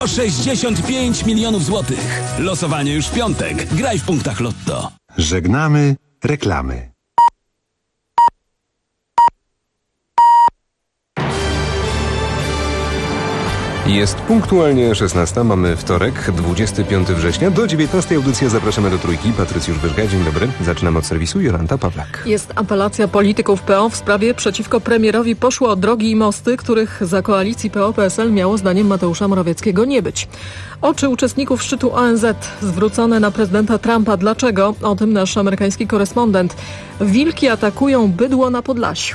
65 milionów złotych. Losowanie już w piątek. Graj w punktach Lotto. Żegnamy reklamy. Jest punktualnie 16, mamy wtorek, 25 września. Do 19 audycji zapraszamy do Trójki. Patrycjusz Wyżga, dzień dobry. Zaczynamy od serwisu. Jolanta Pawlak. Jest apelacja polityków PO w sprawie przeciwko premierowi poszło drogi i mosty, których za koalicji PO-PSL miało zdaniem Mateusza Morawieckiego nie być. Oczy uczestników szczytu ONZ zwrócone na prezydenta Trumpa. Dlaczego? O tym nasz amerykański korespondent. Wilki atakują bydło na Podlasiu.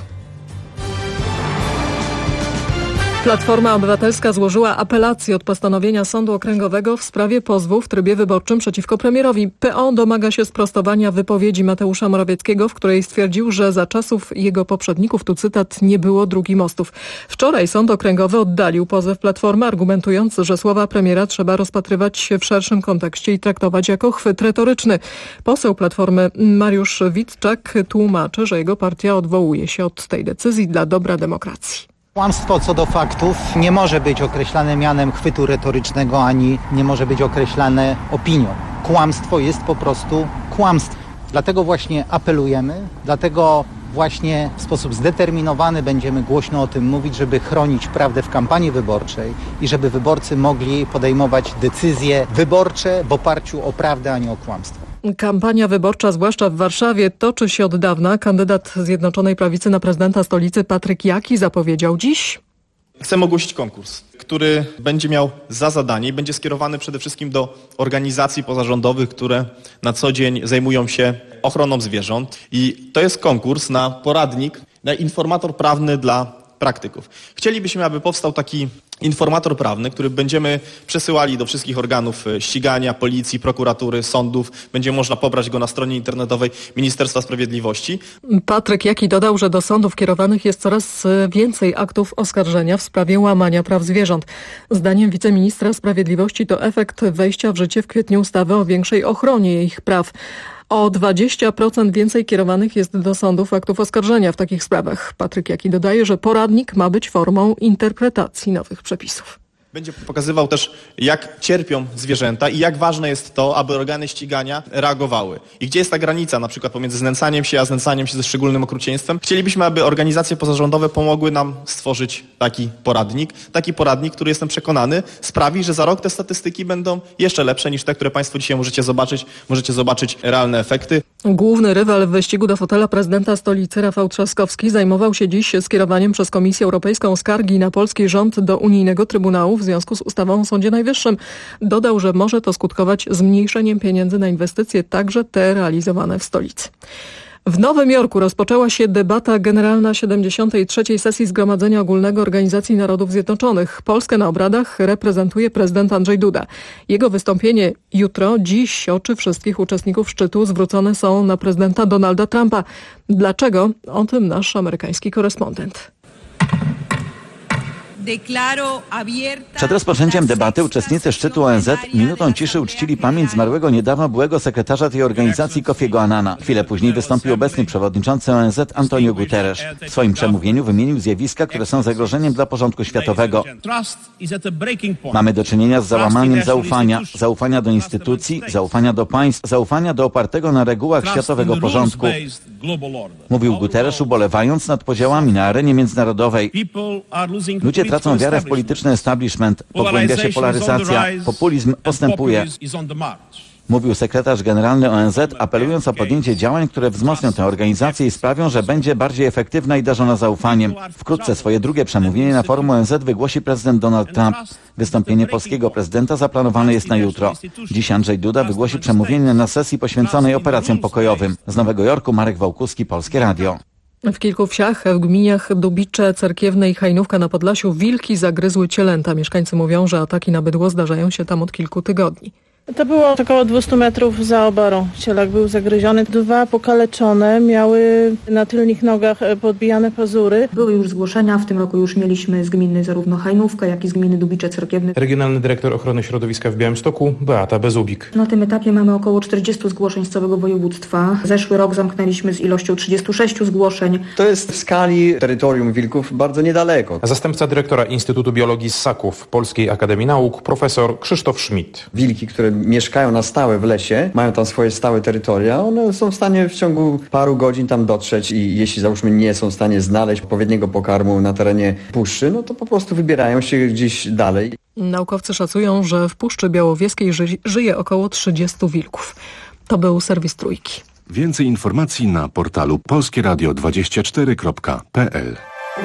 Platforma Obywatelska złożyła apelację od postanowienia Sądu Okręgowego w sprawie pozwu w trybie wyborczym przeciwko premierowi. PO domaga się sprostowania wypowiedzi Mateusza Morawieckiego, w której stwierdził, że za czasów jego poprzedników, tu cytat, nie było dróg i mostów. Wczoraj Sąd Okręgowy oddalił pozew Platformy, argumentując, że słowa premiera trzeba rozpatrywać w szerszym kontekście i traktować jako chwyt retoryczny. Poseł Platformy Mariusz Witczak tłumaczy, że jego partia odwołuje się od tej decyzji dla dobra demokracji. Kłamstwo co do faktów nie może być określane mianem chwytu retorycznego, ani nie może być określane opinią. Kłamstwo jest po prostu kłamstwem. Dlatego właśnie apelujemy, dlatego właśnie w sposób zdeterminowany będziemy głośno o tym mówić, żeby chronić prawdę w kampanii wyborczej i żeby wyborcy mogli podejmować decyzje wyborcze w oparciu o prawdę, a nie o kłamstwo. Kampania wyborcza, zwłaszcza w Warszawie, toczy się od dawna. Kandydat Zjednoczonej Prawicy na prezydenta stolicy Patryk Jaki zapowiedział dziś: chcemy ogłosić konkurs, który będzie miał za zadanie i będzie skierowany przede wszystkim do organizacji pozarządowych, które na co dzień zajmują się ochroną zwierząt. I to jest konkurs na poradnik, na informator prawny dla praktyków. Chcielibyśmy, aby powstał taki informator prawny, który będziemy przesyłali do wszystkich organów ścigania, policji, prokuratury, sądów. Będzie można pobrać go na stronie internetowej Ministerstwa Sprawiedliwości. Patryk Jaki dodał, że do sądów kierowanych jest coraz więcej aktów oskarżenia w sprawie łamania praw zwierząt. Zdaniem wiceministra Sprawiedliwości to efekt wejścia w życie w kwietniu ustawy o większej ochronie ich praw. O 20% więcej kierowanych jest do sądów aktów oskarżenia w takich sprawach. Patryk Jaki dodaje, że poradnik ma być formą interpretacji nowych przepisów. Będzie pokazywał też, jak cierpią zwierzęta i jak ważne jest to, aby organy ścigania reagowały. I gdzie jest ta granica, na przykład pomiędzy znęcaniem się, a znęcaniem się ze szczególnym okrucieństwem. Chcielibyśmy, aby organizacje pozarządowe pomogły nam stworzyć taki poradnik, który, jestem przekonany, sprawi, że za rok te statystyki będą jeszcze lepsze niż te, które Państwo dzisiaj możecie zobaczyć. Możecie zobaczyć realne efekty. Główny rywal w wyścigu do fotela prezydenta stolicy, Rafał Trzaskowski, zajmował się dziś skierowaniem przez Komisję Europejską skargi na polski rząd do unijnego Trybunału w związku z ustawą o Sądzie Najwyższym. Dodał, że może to skutkować zmniejszeniem pieniędzy na inwestycje, także te realizowane w stolicy. W Nowym Jorku rozpoczęła się debata generalna 73. sesji Zgromadzenia Ogólnego Organizacji Narodów Zjednoczonych. Polskę na obradach reprezentuje prezydent Andrzej Duda. Jego wystąpienie jutro, dziś oczy wszystkich uczestników szczytu zwrócone są na prezydenta Donalda Trumpa. Dlaczego? O tym nasz amerykański korespondent. Przed rozpoczęciem debaty uczestnicy szczytu ONZ minutą ciszy uczcili pamięć zmarłego niedawno byłego sekretarza tej organizacji Kofiego Annana. Chwilę później wystąpił obecny przewodniczący ONZ Antonio Guterres. W swoim przemówieniu wymienił zjawiska, które są zagrożeniem dla porządku światowego. Mamy do czynienia z załamaniem zaufania do instytucji, zaufania do państw, zaufania do opartego na regułach światowego porządku. Mówił Guterres, ubolewając nad podziałami na arenie międzynarodowej. Ludzie tracą wiarę w polityczny establishment, pogłębia się polaryzacja, populizm postępuje. Mówił sekretarz generalny ONZ, apelując o podjęcie działań, które wzmocnią tę organizację i sprawią, że będzie bardziej efektywna i darzona zaufaniem. Wkrótce swoje drugie przemówienie na forum ONZ wygłosi prezydent Donald Trump. Wystąpienie polskiego prezydenta zaplanowane jest na jutro. Dziś Andrzej Duda wygłosi przemówienie na sesji poświęconej operacjom pokojowym. Z Nowego Jorku Marek Wałkuski, Polskie Radio. W kilku wsiach, w gminach Dubicze, Cerkiewne i Hajnówka na Podlasiu wilki zagryzły cielęta. Mieszkańcy mówią, że ataki na bydło zdarzają się tam od kilku tygodni. To było około 200 metrów za oborą. Cielak był zagryziony. 2 pokaleczone, miały na tylnych nogach podbijane pazury. Były już zgłoszenia, w tym roku już mieliśmy z gminy zarówno Hajnówka, jak i z gminy Dubicze-Cerkiewny. Regionalny dyrektor ochrony środowiska w Białymstoku, Beata Bezubik. Na tym etapie mamy około 40 zgłoszeń z całego województwa. Zeszły rok zamknęliśmy z ilością 36 zgłoszeń. To jest w skali terytorium wilków bardzo niedaleko. Zastępca dyrektora Instytutu Biologii Ssaków Polskiej Akademii Nauk, profesor Krzysztof Schmidt. Wilki, które mieszkają na stałe w lesie, mają tam swoje stałe terytoria, one są w stanie w ciągu paru godzin tam dotrzeć i jeśli załóżmy nie są w stanie znaleźć odpowiedniego pokarmu na terenie puszczy, no to po prostu wybierają się gdzieś dalej. Naukowcy szacują, że w Puszczy Białowieskiej żyje około 30 wilków. To był serwis Trójki. Więcej informacji na portalu polskieradio24.pl.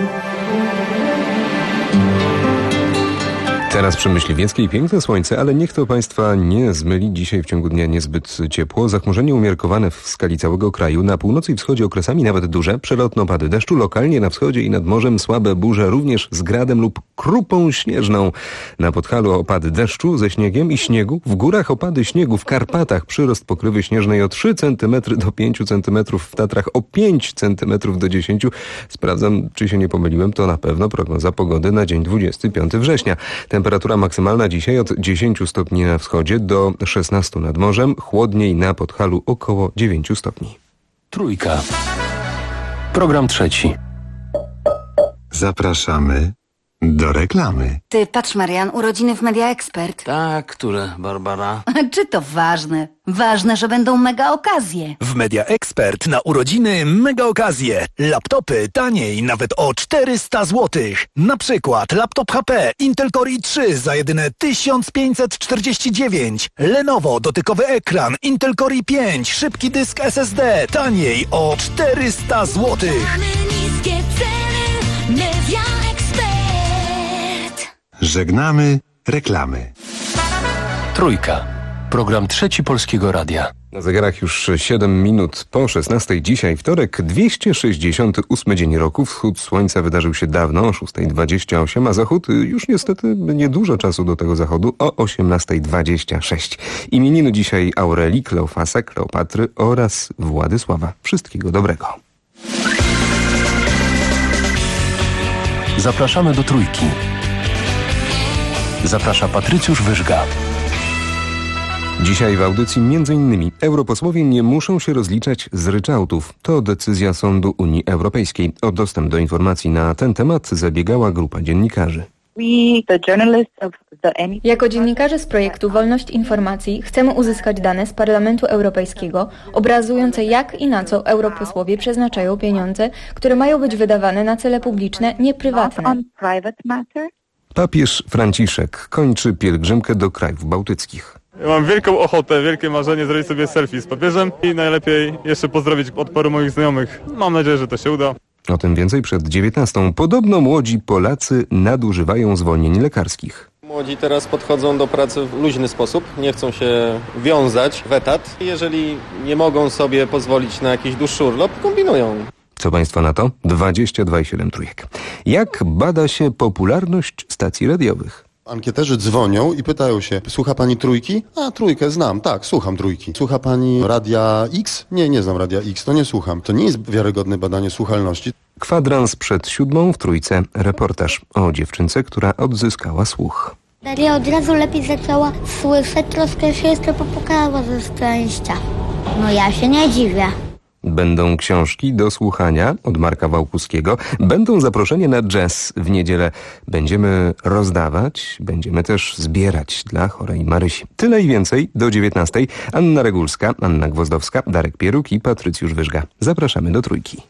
Teraz przy Myśliwieckiej piękne słońce, ale niech to Państwa nie zmyli. Dzisiaj w ciągu dnia niezbyt ciepło. Zachmurzenie umiarkowane w skali całego kraju. Na północy i wschodzie okresami nawet duże. Przelotne opady deszczu. Lokalnie na wschodzie i nad morzem słabe burze, również z gradem lub krupą śnieżną. Na Podhalu opady deszczu ze śniegiem i śniegu. W górach opady śniegu. W Karpatach przyrost pokrywy śnieżnej o 3 cm do 5 cm. W Tatrach o 5 cm do 10. Sprawdzam, czy się nie pomyliłem. To na pewno prognoza pogody na dzień 25 września. Temperatura maksymalna dzisiaj od 10 stopni na wschodzie do 16 nad morzem, chłodniej na Podhalu około 9 stopni. Trójka. Program trzeci. Zapraszamy do reklamy. Ty, patrz Marian, urodziny w Media Expert. Tak, które, Barbara? Czy to ważne? Ważne, że będą mega okazje. W Media Expert na urodziny mega okazje. Laptopy taniej nawet o 400 zł. Na przykład laptop HP Intel Core i3 za jedyne 1549. Lenovo dotykowy ekran Intel Core i5, szybki dysk SSD taniej o 400 zł. Mamy niskie ceny. Media Expert. Żegnamy reklamy. Trójka. Program trzeci Polskiego Radia. Na zegarach już 7 minut po 16. Dzisiaj wtorek, 268 dzień roku. Wschód słońca wydarzył się dawno, o 6:28, a zachód już niestety niedużo czasu do tego zachodu, o 18:26. Imieniny dzisiaj Aurelii, Kleofasa, Kleopatry oraz Władysława. Wszystkiego dobrego. Zapraszamy do Trójki. Zaprasza Patrycjusz Wyżga. Dzisiaj w audycji m.in. europosłowie nie muszą się rozliczać z ryczałtów. To decyzja Sądu Unii Europejskiej. O dostęp do informacji na ten temat zabiegała grupa dziennikarzy. Jako dziennikarze z projektu Wolność Informacji chcemy uzyskać dane z Parlamentu Europejskiego obrazujące jak i na co europosłowie przeznaczają pieniądze, które mają być wydawane na cele publiczne, nie prywatne. Papież Franciszek kończy pielgrzymkę do krajów bałtyckich. Ja mam wielką ochotę, wielkie marzenie zrobić sobie selfie z papieżem i najlepiej jeszcze pozdrowić od paru moich znajomych. Mam nadzieję, że to się uda. O tym więcej przed 19. Podobno młodzi Polacy nadużywają zwolnień lekarskich. Młodzi teraz podchodzą do pracy w luźny sposób, nie chcą się wiązać w etat. Jeżeli nie mogą sobie pozwolić na jakiś dłuższy urlop, kombinują. Co Państwo na to? 22,7 Trójek. Jak bada się popularność stacji radiowych? Ankieterzy dzwonią i pytają się, słucha pani Trójki? A, Trójkę znam, tak, słucham Trójki. Słucha pani Radia X? Nie, nie znam Radia X, to nie słucham. To nie jest wiarygodne badanie słuchalności. Kwadrans przed 7 w Trójce. Reportaż o dziewczynce, która odzyskała słuch. Daria od razu lepiej zaczęła słyszeć, troszkę się jeszcze popukała ze szczęścia. No ja się nie dziwię. Będą książki do słuchania od Marka Wałkuskiego. Będą zaproszenia na jazz w niedzielę. Będziemy rozdawać, będziemy też zbierać dla chorej Marysi. Tyle i więcej do 19. Anna Regulska, Anna Gwozdowska, Darek Pieruk i Patrycjusz Wyżga. Zapraszamy do Trójki.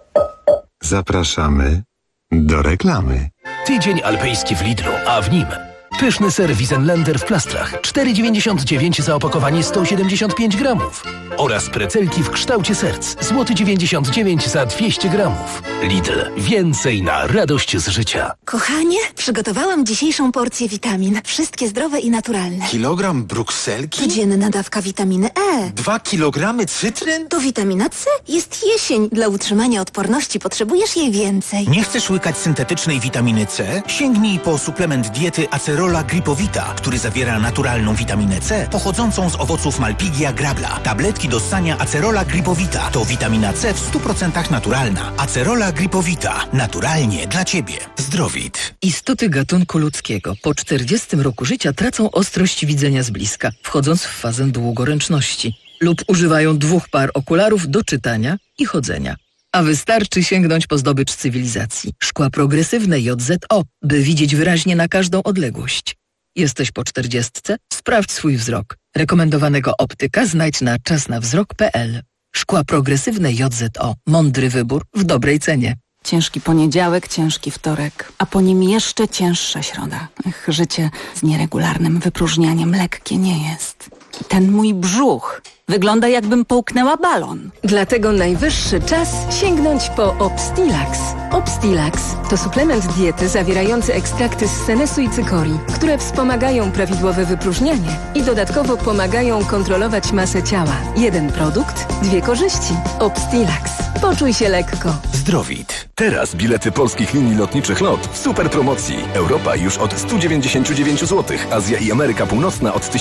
Zapraszamy do reklamy. Tydzień alpejski w Lidlu, a w nim pyszny ser Wiesenländer w plastrach. 4,99 za opakowanie 175 gramów. Oraz precelki w kształcie serc. Złoty 99 za 200 gramów. Lidl. Więcej na radość z życia. Kochanie, przygotowałam dzisiejszą porcję witamin. Wszystkie zdrowe i naturalne. Kilogram brukselki? Codzienna dawka witaminy E. 2 kilogramy cytryn? To witamina C. Jest jesień. Dla utrzymania odporności potrzebujesz jej więcej. Nie chcesz łykać syntetycznej witaminy C? Sięgnij po suplement diety Acerol Acerola Gripowita, który zawiera naturalną witaminę C pochodzącą z owoców Malpighia grabla. Tabletki do ssania Acerola Gripowita to witamina C w 100% naturalna. Acerola Gripowita. Naturalnie dla Ciebie. Zdrowit. Istoty gatunku ludzkiego po 40 roku życia tracą ostrość widzenia z bliska, wchodząc w fazę długoręczności lub używają 2 par okularów do czytania i chodzenia. A wystarczy sięgnąć po zdobycz cywilizacji. Szkła progresywne JZO, by widzieć wyraźnie na każdą odległość. Jesteś po 40? Sprawdź swój wzrok. Rekomendowanego optyka znajdź na czasnawzrok.pl. Szkła progresywne JZO. Mądry wybór w dobrej cenie. Ciężki poniedziałek, ciężki wtorek, a po nim jeszcze cięższa środa. Życie z nieregularnym wypróżnianiem lekkie nie jest. Ten mój brzuch wygląda, jakbym połknęła balon. Dlatego najwyższy czas sięgnąć po Obstilax. Obstilax to suplement diety zawierający ekstrakty z senesu i cykorii, które wspomagają prawidłowe wypróżnianie i dodatkowo pomagają kontrolować masę ciała. Jeden produkt, 2 korzyści. Obstilax. Poczuj się lekko. Zdrowit. Teraz bilety polskich linii lotniczych LOT w super promocji. Europa już od 199 zł, Azja i Ameryka Północna od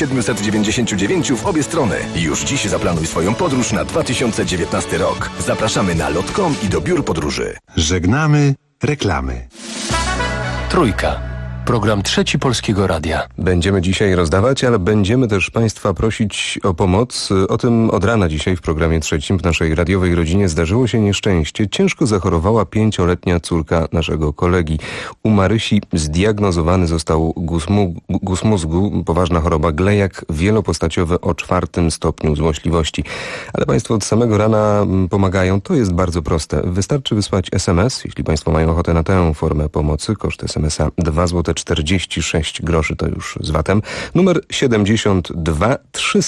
1799 w obie strony. Już dziś zaplanuj swoją podróż na 2019 rok. Zapraszamy na lot.com i do biur podróży. Żegnamy reklamy. Trójka. Program Trzeci Polskiego Radia. Będziemy dzisiaj rozdawać, ale będziemy też Państwa prosić o pomoc. O tym od rana dzisiaj w programie trzecim w naszej radiowej rodzinie zdarzyło się nieszczęście. Ciężko zachorowała 5-letnia córka naszego kolegi. U Marysi zdiagnozowany został guz mózgu, poważna choroba glejak wielopostaciowy o 4. stopniu złośliwości. Ale Państwo od samego rana pomagają. To jest bardzo proste. Wystarczy wysłać SMS, jeśli Państwo mają ochotę na tę formę pomocy. Koszt SMS-a 2 zł 46 groszy, to już z VAT-em. Numer 72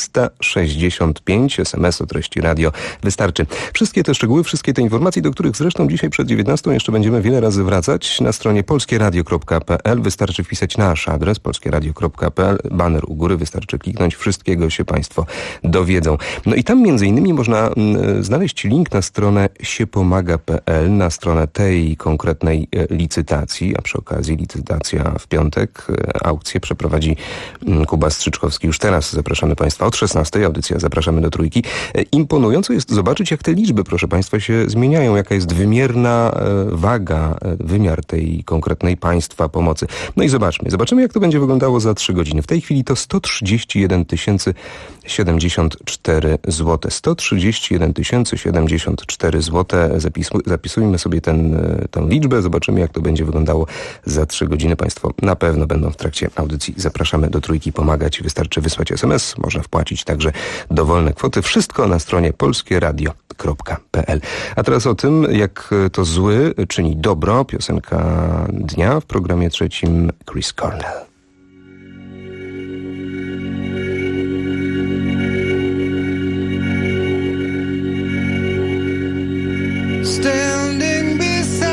365, SMS o treści radio. Wystarczy. Wszystkie te szczegóły, wszystkie te informacje, do których zresztą dzisiaj przed 19 jeszcze będziemy wiele razy wracać, na stronie polskieradio.pl. Wystarczy wpisać nasz adres polskieradio.pl. Baner u góry, wystarczy kliknąć. Wszystkiego się Państwo dowiedzą. No i tam między innymi można znaleźć link na stronę siepomaga.pl, na stronę tej konkretnej licytacji, a przy okazji licytacja w piątek. Aukcję przeprowadzi Kuba Strzyczkowski. Już teraz zapraszamy Państwa od 16. Audycja Zapraszamy do Trójki. Imponująco jest zobaczyć, jak te liczby, proszę Państwa, się zmieniają. Jaka jest wymierna waga, wymiar tej konkretnej państwa pomocy. No i zobaczymy, jak to będzie wyglądało za 3 godziny. W tej chwili to 131 074 zł. 131 074 zł. Zapisujmy sobie tę liczbę. Zobaczymy, jak to będzie wyglądało za 3 godziny. Państwo na pewno będą w trakcie audycji Zapraszamy do Trójki pomagać. Wystarczy wysłać SMS. Można wpłacić także dowolne kwoty. Wszystko na stronie polskieradio.pl. A teraz o tym, jak to zły czyni dobro. Piosenka dnia w programie trzecim Chris Cornell. Standing beside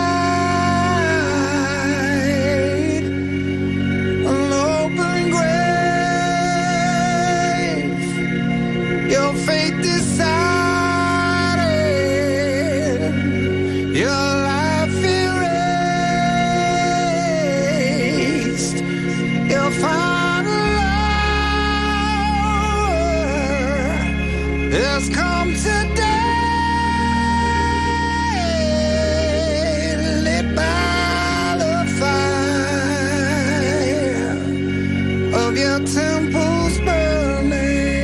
an open grave, your fate decided, your life erased, your final hour has come today. Your temples burning.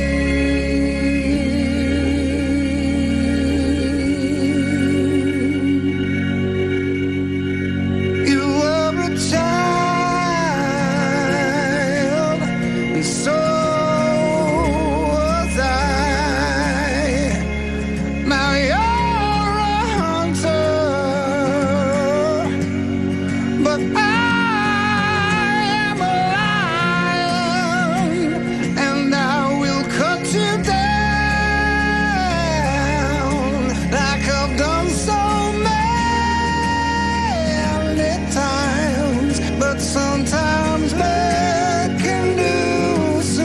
You were a child, and so was I. Now you're a hunter, but sometimes bad can do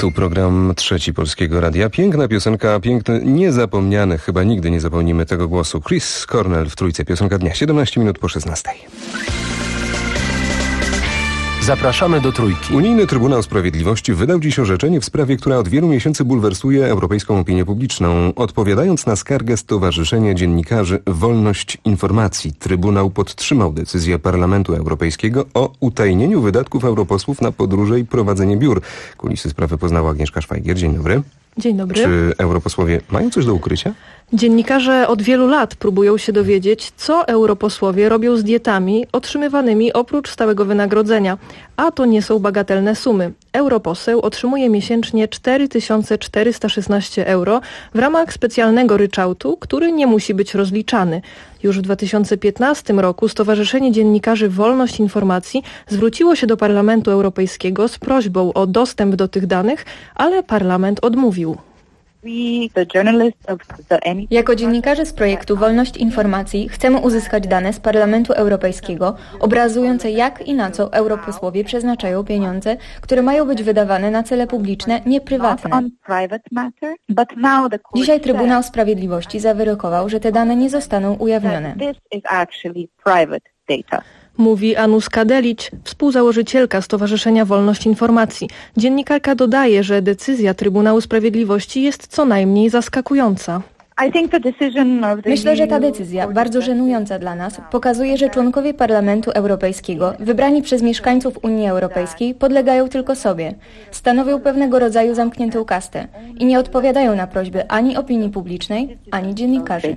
Tu program Trzeci Polskiego Radia. Piękna piosenka, piękny, niezapomniany, chyba nigdy nie zapomnimy tego głosu. Chris Cornell w Trójce, piosenka dnia, 17 minut po 16. Zapraszamy do Trójki. Unijny Trybunał Sprawiedliwości wydał dziś orzeczenie w sprawie, która od wielu miesięcy bulwersuje europejską opinię publiczną. Odpowiadając na skargę Stowarzyszenia Dziennikarzy Wolność Informacji, Trybunał podtrzymał decyzję Parlamentu Europejskiego o utajnieniu wydatków europosłów na podróże i prowadzenie biur. Kulisy sprawy poznała Agnieszka Szwajgier. Dzień dobry. Dzień dobry. Czy europosłowie mają coś do ukrycia? Dziennikarze od wielu lat próbują się dowiedzieć, co europosłowie robią z dietami otrzymywanymi oprócz stałego wynagrodzenia. A to nie są bagatelne sumy. Europoseł otrzymuje miesięcznie 4416 euro w ramach specjalnego ryczałtu, który nie musi być rozliczany. Już w 2015 roku Stowarzyszenie Dziennikarzy Wolność Informacji zwróciło się do Parlamentu Europejskiego z prośbą o dostęp do tych danych, ale Parlament odmówił. Jako dziennikarze z projektu Wolność Informacji chcemy uzyskać dane z Parlamentu Europejskiego obrazujące, jak i na co europosłowie przeznaczają pieniądze, które mają być wydawane na cele publiczne, nie prywatne. Dzisiaj Trybunał Sprawiedliwości zawyrokował, że te dane nie zostaną ujawnione. Mówi Anuska Delić, współzałożycielka Stowarzyszenia Wolność Informacji. Dziennikarka dodaje, że decyzja Trybunału Sprawiedliwości jest co najmniej zaskakująca. Myślę, że ta decyzja, bardzo żenująca dla nas, pokazuje, że członkowie Parlamentu Europejskiego, wybrani przez mieszkańców Unii Europejskiej, podlegają tylko sobie. Stanowią pewnego rodzaju zamkniętą kastę i nie odpowiadają na prośby ani opinii publicznej, ani dziennikarzy.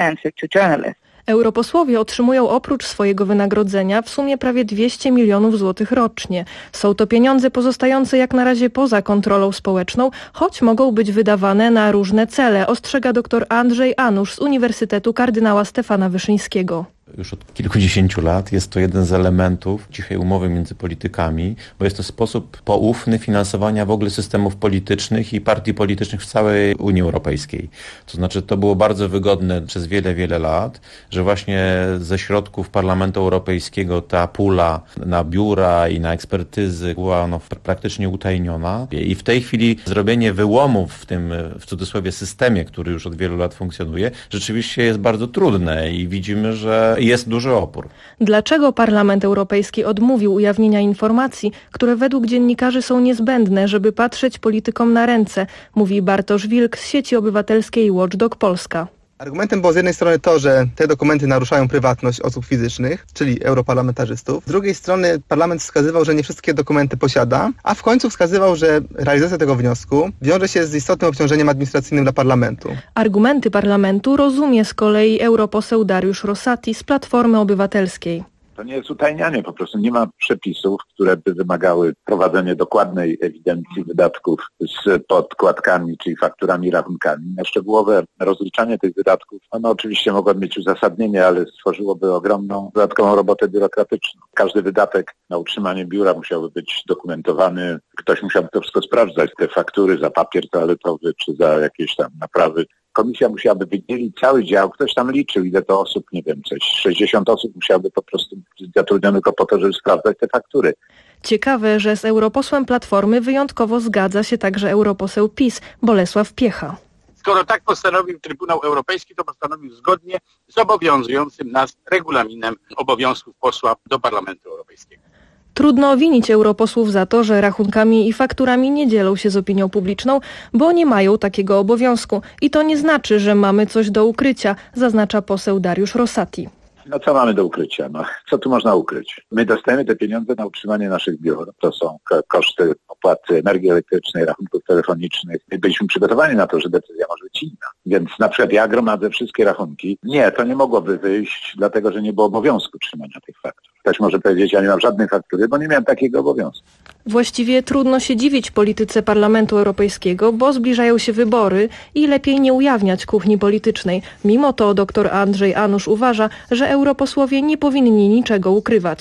Europosłowie otrzymują oprócz swojego wynagrodzenia w sumie prawie 200 milionów złotych rocznie. Są to pieniądze pozostające jak na razie poza kontrolą społeczną, choć mogą być wydawane na różne cele, ostrzega dr Andrzej Anusz z Uniwersytetu Kardynała Stefana Wyszyńskiego. Już od kilkudziesięciu lat jest to jeden z elementów cichej umowy między politykami, bo jest to sposób poufny finansowania w ogóle systemów politycznych i partii politycznych w całej Unii Europejskiej. To znaczy to było bardzo wygodne przez wiele, wiele lat, że właśnie ze środków Parlamentu Europejskiego ta pula na biura i na ekspertyzy była praktycznie utajniona i w tej chwili zrobienie wyłomów w tym, w cudzysłowie, systemie, który już od wielu lat funkcjonuje, rzeczywiście jest bardzo trudne i widzimy, że jest duży opór. Dlaczego Parlament Europejski odmówił ujawnienia informacji, które według dziennikarzy są niezbędne, żeby patrzeć politykom na ręce, mówi Bartosz Wilk z sieci obywatelskiej Watchdog Polska. Argumentem było z jednej strony to, że te dokumenty naruszają prywatność osób fizycznych, czyli europarlamentarzystów. Z drugiej strony parlament wskazywał, że nie wszystkie dokumenty posiada, a w końcu wskazywał, że realizacja tego wniosku wiąże się z istotnym obciążeniem administracyjnym dla parlamentu. Argumenty parlamentu rozumie z kolei europoseł Dariusz Rosati z Platformy Obywatelskiej. To nie jest utajnianie, po prostu nie ma przepisów, które by wymagały prowadzenia dokładnej ewidencji wydatków z podkładkami, czyli fakturami, rachunkami. Na szczegółowe rozliczanie tych wydatków, ono oczywiście mogłoby mieć uzasadnienie, ale stworzyłoby ogromną dodatkową robotę biurokratyczną. Każdy wydatek na utrzymanie biura musiałby być dokumentowany, ktoś musiałby to wszystko sprawdzać, te faktury za papier toaletowy czy za jakieś tam naprawy. Komisja musiałaby wydzielić cały dział, ktoś tam liczył, ile to osób, nie wiem, coś 60 osób musiałoby po prostu być zatrudnionych tylko po to, żeby sprawdzać te faktury. Ciekawe, że z europosłem Platformy wyjątkowo zgadza się także europoseł PiS Bolesław Piecha. Skoro tak postanowił Trybunał Europejski, to postanowił zgodnie z obowiązującym nas regulaminem obowiązków posła do Parlamentu Europejskiego. Trudno winić europosłów za to, że rachunkami i fakturami nie dzielą się z opinią publiczną, bo nie mają takiego obowiązku. I to nie znaczy, że mamy coś do ukrycia, zaznacza poseł Dariusz Rosati. No co mamy do ukrycia? No, co tu można ukryć? My dostajemy te pieniądze na utrzymanie naszych biur. To są koszty opłaty energii elektrycznej, rachunków telefonicznych. My byliśmy przygotowani na to, że decyzja może być inna. Więc na przykład ja gromadzę wszystkie rachunki. Nie, to nie mogłoby wyjść, dlatego że nie było obowiązku trzymania tych faktur. Ktoś może powiedzieć, ja nie mam żadnej faktury, bo nie miałem takiego obowiązku. Właściwie trudno się dziwić polityce Parlamentu Europejskiego, bo zbliżają się wybory i lepiej nie ujawniać kuchni politycznej. Mimo to dr Andrzej Anusz uważa, że europosłowie nie powinni niczego ukrywać.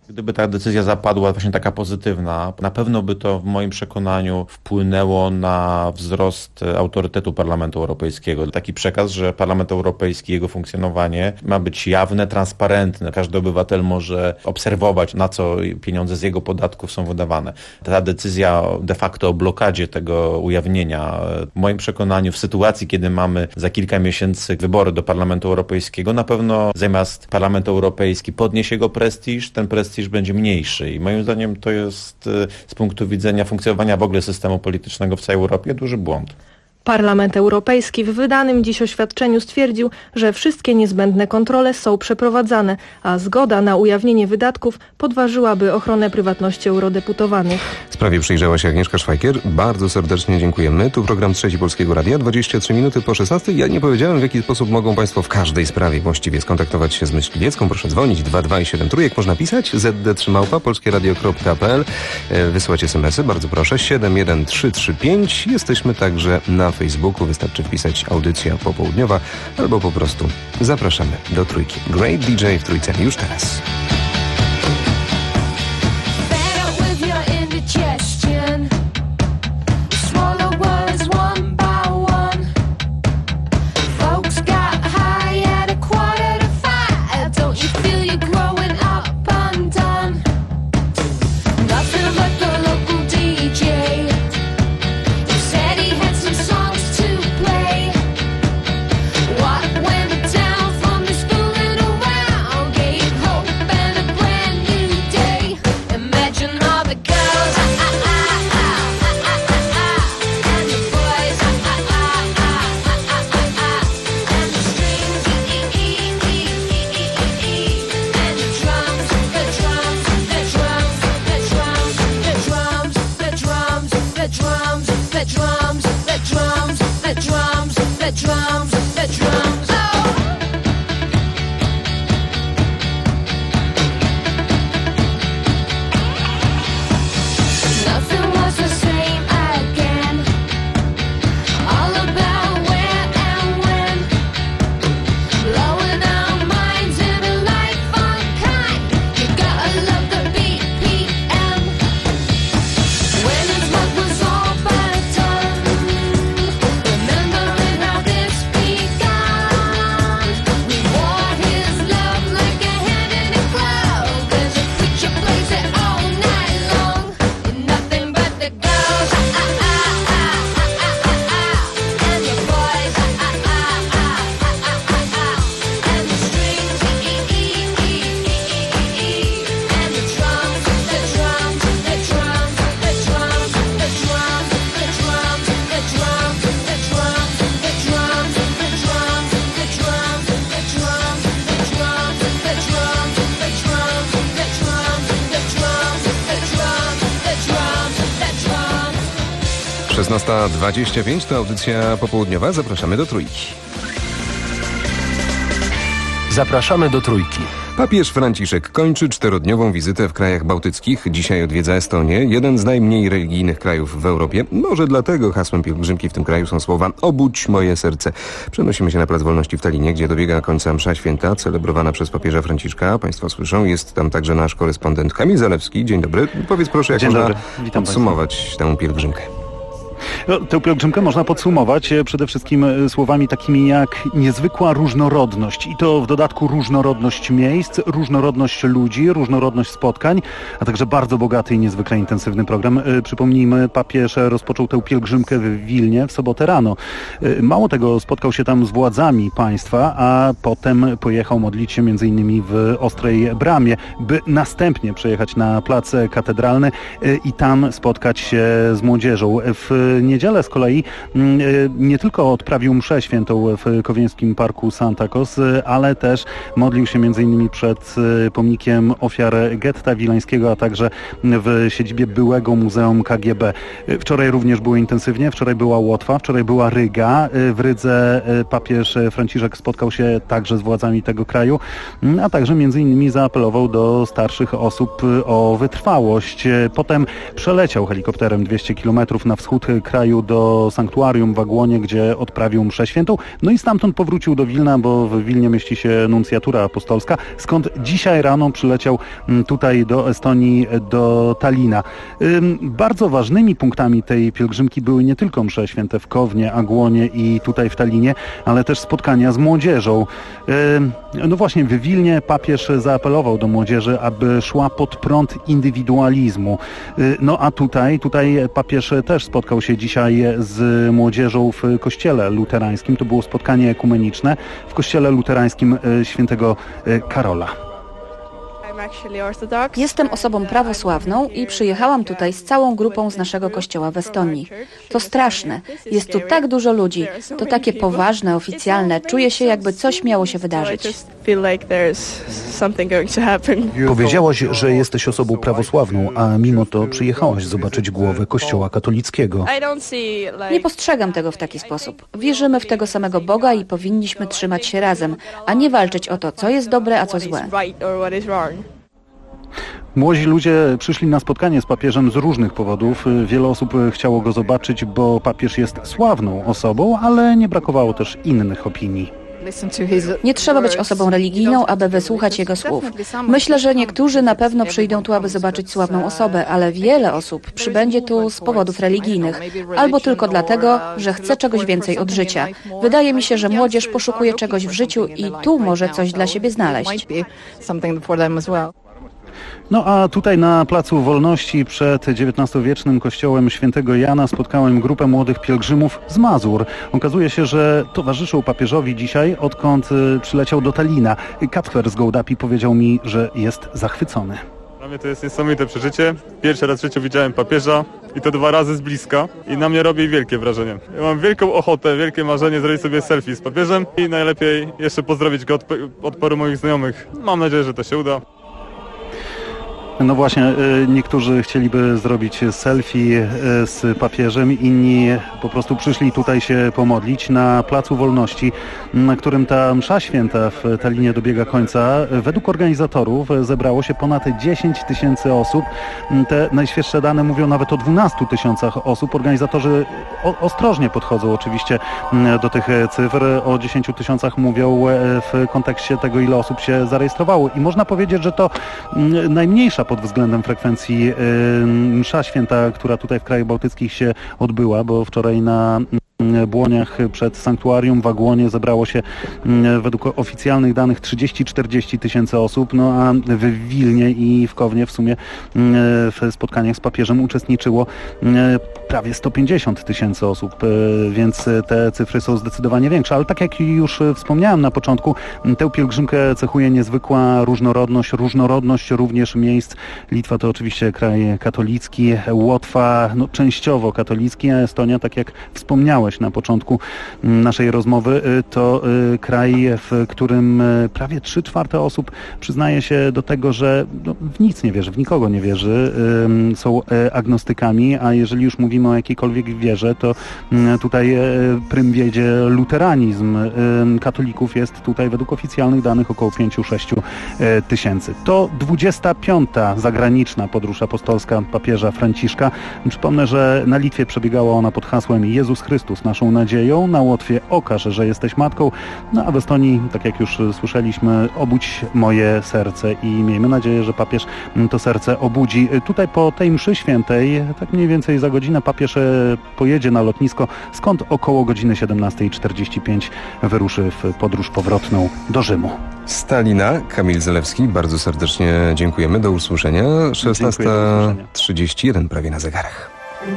Gdyby ta decyzja zapadła właśnie taka pozytywna, na pewno by to w moim przekonaniu wpłynęło na wzrost autorytetu Parlamentu Europejskiego. Taki przekaz, że Parlament Europejski, jego funkcjonowanie ma być jawne, transparentne. Każdy obywatel może obserwować, na co pieniądze z jego podatków są wydawane. Ta decyzja de facto o blokadzie tego ujawnienia, w moim przekonaniu w sytuacji, kiedy mamy za kilka miesięcy wybory do Parlamentu Europejskiego, na pewno zamiast Parlament Europejski podniesie jego prestiż, ten prestiż będzie mniejszy i moim zdaniem to jest z punktu widzenia funkcjonowania w ogóle systemu politycznego w całej Europie duży błąd. Parlament Europejski w wydanym dziś oświadczeniu stwierdził, że wszystkie niezbędne kontrole są przeprowadzane, a zgoda na ujawnienie wydatków podważyłaby ochronę prywatności eurodeputowanych. Sprawie przyjrzała się Agnieszka Szwajkier. Bardzo serdecznie dziękujemy. Tu program Trzeci Polskiego Radia, 23 minuty po 16. Ja nie powiedziałem, w jaki sposób mogą Państwo w każdej sprawie właściwie skontaktować się z Myśliwiecką. Proszę dzwonić 22 i 7 trójek. Można pisać zd3@polskieradio.pl. Wysłać SMS-y, bardzo proszę, 71335. Jesteśmy także na Facebooku. Wystarczy wpisać audycja popołudniowa albo po prostu zapraszamy do Trójki. Great DJ w Trójce już teraz. Szesnasta 25 to audycja popołudniowa. Zapraszamy do Trójki. Zapraszamy do Trójki. Papież Franciszek kończy 4-dniową wizytę w krajach bałtyckich. Dzisiaj odwiedza Estonię, jeden z najmniej religijnych krajów w Europie. Może dlatego hasłem pielgrzymki w tym kraju są słowa „Obudź moje serce”. Przenosimy się na Plac Wolności w Tallinie, gdzie dobiega końca msza święta, celebrowana przez papieża Franciszka. Państwo słyszą, jest tam także nasz korespondent Kamil Zalewski. Dzień dobry. Powiedz proszę, jak można podsumować tę pielgrzymkę. No, tę pielgrzymkę można podsumować przede wszystkim słowami takimi jak niezwykła różnorodność i to w dodatku różnorodność miejsc, różnorodność ludzi, różnorodność spotkań, a także bardzo bogaty i niezwykle intensywny program. Przypomnijmy, papież rozpoczął tę pielgrzymkę w Wilnie w sobotę rano. Mało tego, spotkał się tam z władzami państwa, a potem pojechał modlić się m.in. w Ostrej Bramie, by następnie przejechać na plac katedralny i tam spotkać się z młodzieżą. W niedzielę z kolei nie tylko odprawił mszę świętą w Kowieńskim Parku Santakos, ale też modlił się m.in. przed pomnikiem ofiar getta wileńskiego, a także w siedzibie byłego Muzeum KGB. Wczoraj również było intensywnie, wczoraj była Łotwa, wczoraj była Ryga. W Rydze papież Franciszek spotkał się także z władzami tego kraju, a także m.in. zaapelował do starszych osób o wytrwałość. Potem przeleciał helikopterem 200 km na wschód kraju do sanktuarium w Agłonie, gdzie odprawił mszę świętą. No i stamtąd powrócił do Wilna, bo w Wilnie mieści się nuncjatura apostolska, skąd dzisiaj rano przyleciał tutaj do Estonii, do Tallina. Bardzo ważnymi punktami tej pielgrzymki były nie tylko msze święte w Kownie, Agłonie i tutaj w Tallinie, ale też spotkania z młodzieżą. No właśnie w Wilnie papież zaapelował do młodzieży, aby szła pod prąd indywidualizmu. No a tutaj papież też spotkał się dzisiaj z młodzieżą w kościele luterańskim. To było spotkanie ekumeniczne w kościele luterańskim świętego Karola. Jestem osobą prawosławną i przyjechałam tutaj z całą grupą z naszego kościoła w Estonii. To straszne. Jest tu tak dużo ludzi. To takie poważne, oficjalne. Czuję się, jakby coś miało się wydarzyć. Powiedziałaś, że jesteś osobą prawosławną, a mimo to przyjechałaś zobaczyć głowę kościoła katolickiego. Nie postrzegam tego w taki sposób. Wierzymy w tego samego Boga i powinniśmy trzymać się razem, a nie walczyć o to, co jest dobre, a co złe. Młodzi ludzie przyszli na spotkanie z papieżem z różnych powodów. Wiele osób chciało go zobaczyć, bo papież jest sławną osobą, ale nie brakowało też innych opinii. Nie trzeba być osobą religijną, aby wysłuchać jego słów. Myślę, że niektórzy na pewno przyjdą tu, aby zobaczyć sławną osobę, ale wiele osób przybędzie tu z powodów religijnych, albo tylko dlatego, że chce czegoś więcej od życia. Wydaje mi się, że młodzież poszukuje czegoś w życiu i tu może coś dla siebie znaleźć. No a tutaj na Placu Wolności przed XIX-wiecznym kościołem świętego Jana spotkałem grupę młodych pielgrzymów z Mazur. Okazuje się, że towarzyszą papieżowi dzisiaj, odkąd przyleciał do Tallina. Kacper z Gołdapi powiedział mi, że jest zachwycony. Dla mnie to jest niesamowite przeżycie. Pierwszy raz w życiu widziałem papieża i to 2 razy z bliska i na mnie robi wielkie wrażenie. Ja mam wielką ochotę, wielkie marzenie zrobić sobie selfie z papieżem i najlepiej jeszcze pozdrowić go od paru moich znajomych. Mam nadzieję, że to się uda. No właśnie, niektórzy chcieliby zrobić selfie z papieżem, inni po prostu przyszli tutaj się pomodlić na Placu Wolności, na którym ta msza święta w Tallinie dobiega końca. Według organizatorów zebrało się ponad 10 000 osób. Te najświeższe dane mówią nawet o 12 000 osób. Organizatorzy ostrożnie podchodzą oczywiście do tych cyfr. O 10 000 mówią w kontekście tego, ile osób się zarejestrowało. I można powiedzieć, że to najmniejsza pod względem frekwencji msza święta, która tutaj w krajach bałtyckich się odbyła, bo wczoraj na Błoniach przed sanktuarium w Agłonie zebrało się według oficjalnych danych 30-40 tysięcy osób, no a w Wilnie i w Kownie w sumie w spotkaniach z papieżem uczestniczyło prawie 150 tysięcy osób, więc te cyfry są zdecydowanie większe, ale tak jak już wspomniałem na początku, tę pielgrzymkę cechuje niezwykła różnorodność również miejsc. Litwa to oczywiście kraj katolicki, Łotwa no, częściowo katolicki, a Estonia, tak jak wspomniałeś na początku naszej rozmowy, to kraj, w którym prawie 3/4 osób przyznaje się do tego, że no, w nic nie wierzy, w nikogo nie wierzy, są agnostykami, a jeżeli już mówimy o jakiejkolwiek wierze, to tutaj prym wiedzie luteranizm. Katolików jest tutaj według oficjalnych danych około 5-6 tysięcy. To 25. zagraniczna podróż apostolska papieża Franciszka. Przypomnę, że na Litwie przebiegała ona pod hasłem Jezus Chrystus naszą nadzieją, na Łotwie okaż, że jesteś matką, no a w Estonii, tak jak już słyszeliśmy, obudź moje serce i miejmy nadzieję, że papież to serce obudzi. Tutaj po tej mszy świętej, tak mniej więcej za godzinę papież pojedzie na lotnisko, skąd około godziny 17:45 wyruszy w podróż powrotną do Rzymu. Z Tallina, Kamil Zalewski, bardzo serdecznie dziękujemy. Do usłyszenia. 16:31 prawie na zegarach.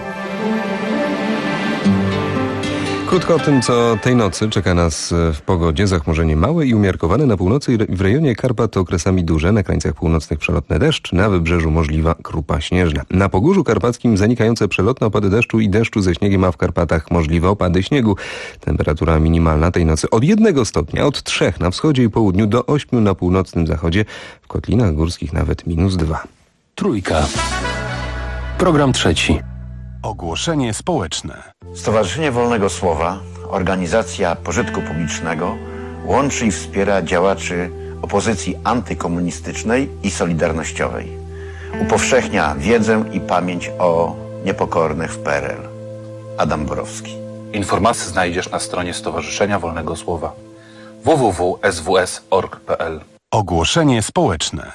Krótko o tym, co tej nocy czeka nas w pogodzie. Zachmurzenie małe i umiarkowane na północy i w rejonie Karpat okresami duże. Na krańcach północnych przelotny deszcz. Na wybrzeżu możliwa krupa śnieżna. Na Pogórzu Karpackim zanikające przelotne opady deszczu i deszczu ze śniegiem, a w Karpatach możliwe opady śniegu. Temperatura minimalna tej nocy od 1 stopnia, od 3 na wschodzie i południu do 8 na północnym zachodzie. W kotlinach górskich nawet -2. Trójka. Program trzeci. Ogłoszenie społeczne. Stowarzyszenie Wolnego Słowa, organizacja pożytku publicznego, łączy i wspiera działaczy opozycji antykomunistycznej i solidarnościowej. Upowszechnia wiedzę i pamięć o niepokornych w PRL. Adam Borowski. Informacje znajdziesz na stronie Stowarzyszenia Wolnego Słowa www.sws.org.pl. Ogłoszenie społeczne.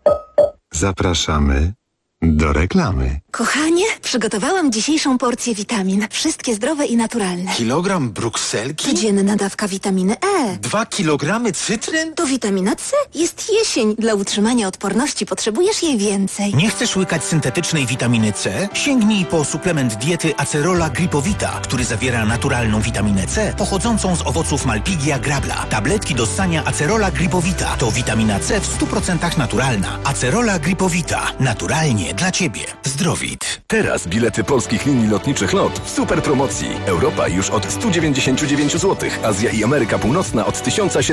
Zapraszamy do reklamy. Kochanie, przygotowałam dzisiejszą porcję witamin. Wszystkie zdrowe i naturalne. Kilogram brukselki? Codzienna dawka witaminy E. 2 kilogramy cytryn? To witamina C. Jest jesień. Dla utrzymania odporności potrzebujesz jej więcej. Nie chcesz łykać syntetycznej witaminy C? Sięgnij po suplement diety Acerola Gripowita, który zawiera naturalną witaminę C pochodzącą z owoców Malpighia grabla. Tabletki do ssania Acerola Gripowita to witamina C w 100% naturalna. Acerola Gripowita. Naturalnie dla Ciebie. Zdrowit. Teraz bilety polskich linii lotniczych LOT w super promocji. Europa już od 199 zł, Azja i Ameryka Północna od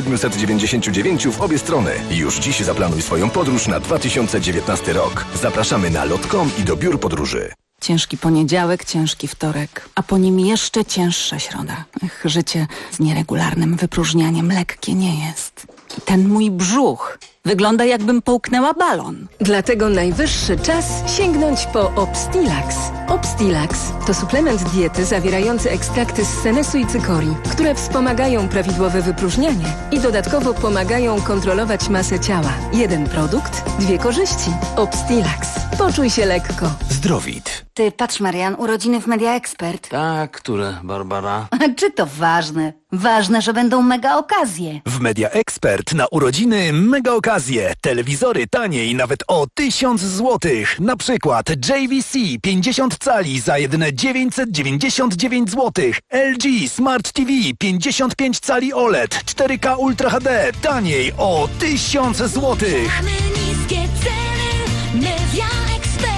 1799 w obie strony. Już dziś zaplanuj swoją podróż na 2019 rok. Zapraszamy na lot.com i do biur podróży. Ciężki poniedziałek, ciężki wtorek, a po nim jeszcze cięższa środa. Życie z nieregularnym wypróżnianiem lekkie nie jest. I ten mój brzuch wygląda, jakbym połknęła balon. Dlatego najwyższy czas sięgnąć po Obstilax. Obstilax to suplement diety zawierający ekstrakty z senesu i cykorii, które wspomagają prawidłowe wypróżnianie i dodatkowo pomagają kontrolować masę ciała. Jeden produkt, dwie korzyści. Obstilax. Poczuj się lekko. Zdrowit. Ty, patrz Marian, urodziny w Media Expert. Tak, które, Barbara? Czy to ważne? Ważne, że będą mega okazje. W Media Expert na urodziny mega okazje. Telewizory taniej nawet o 1000 zł. Na przykład JVC 50 cali za jedyne 999 zł. LG Smart TV 55 cali OLED 4K Ultra HD taniej o 1000 zł. Mamy niskie ceny. Media Expert.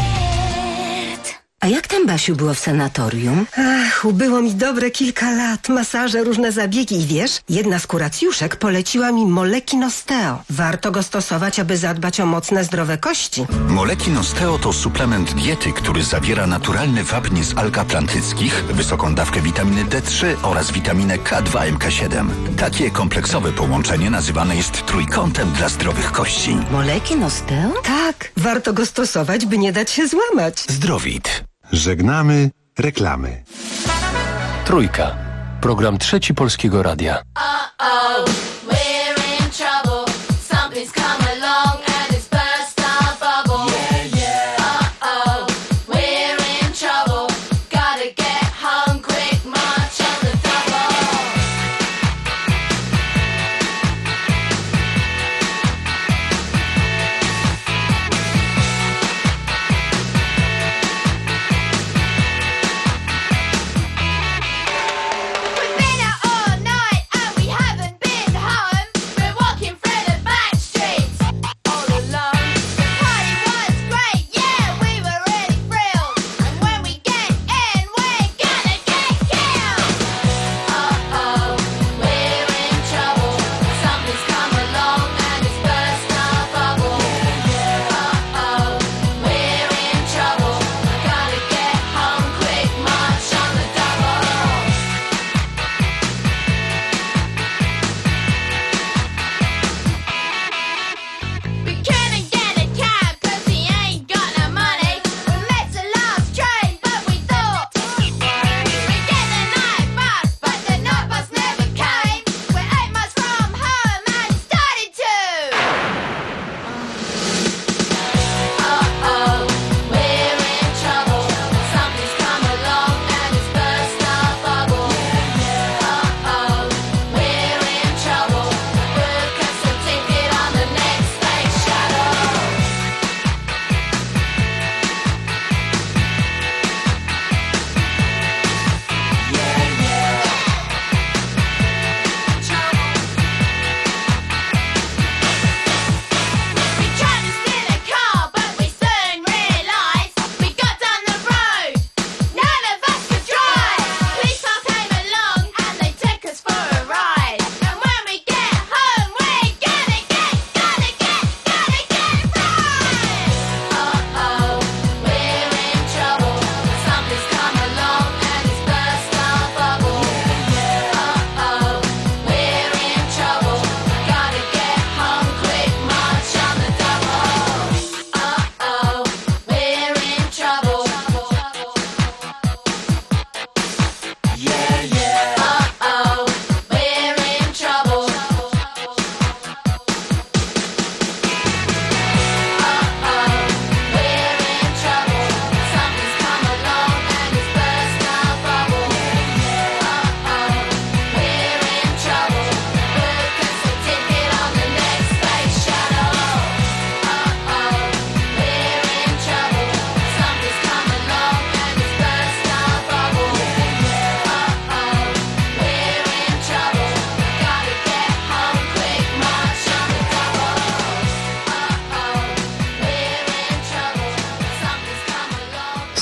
A jak tam, Basiu, było w sanatorium? Ach, ubyło mi dobre kilka lat. Masaże, różne zabiegi i wiesz, jedna z kuracjuszek poleciła mi Molekin Osteo. Warto go stosować, aby zadbać o mocne, zdrowe kości. Molekin Osteo to suplement diety, który zawiera naturalny wapń z alg atlantyckich, wysoką dawkę witaminy D3 oraz witaminę K2 MK7. Takie kompleksowe połączenie nazywane jest trójkątem dla zdrowych kości. Molekin Osteo? Tak, warto go stosować, by nie dać się złamać. Zdrowit. Żegnamy reklamy. Trójka. Program Trzeci Polskiego Radia.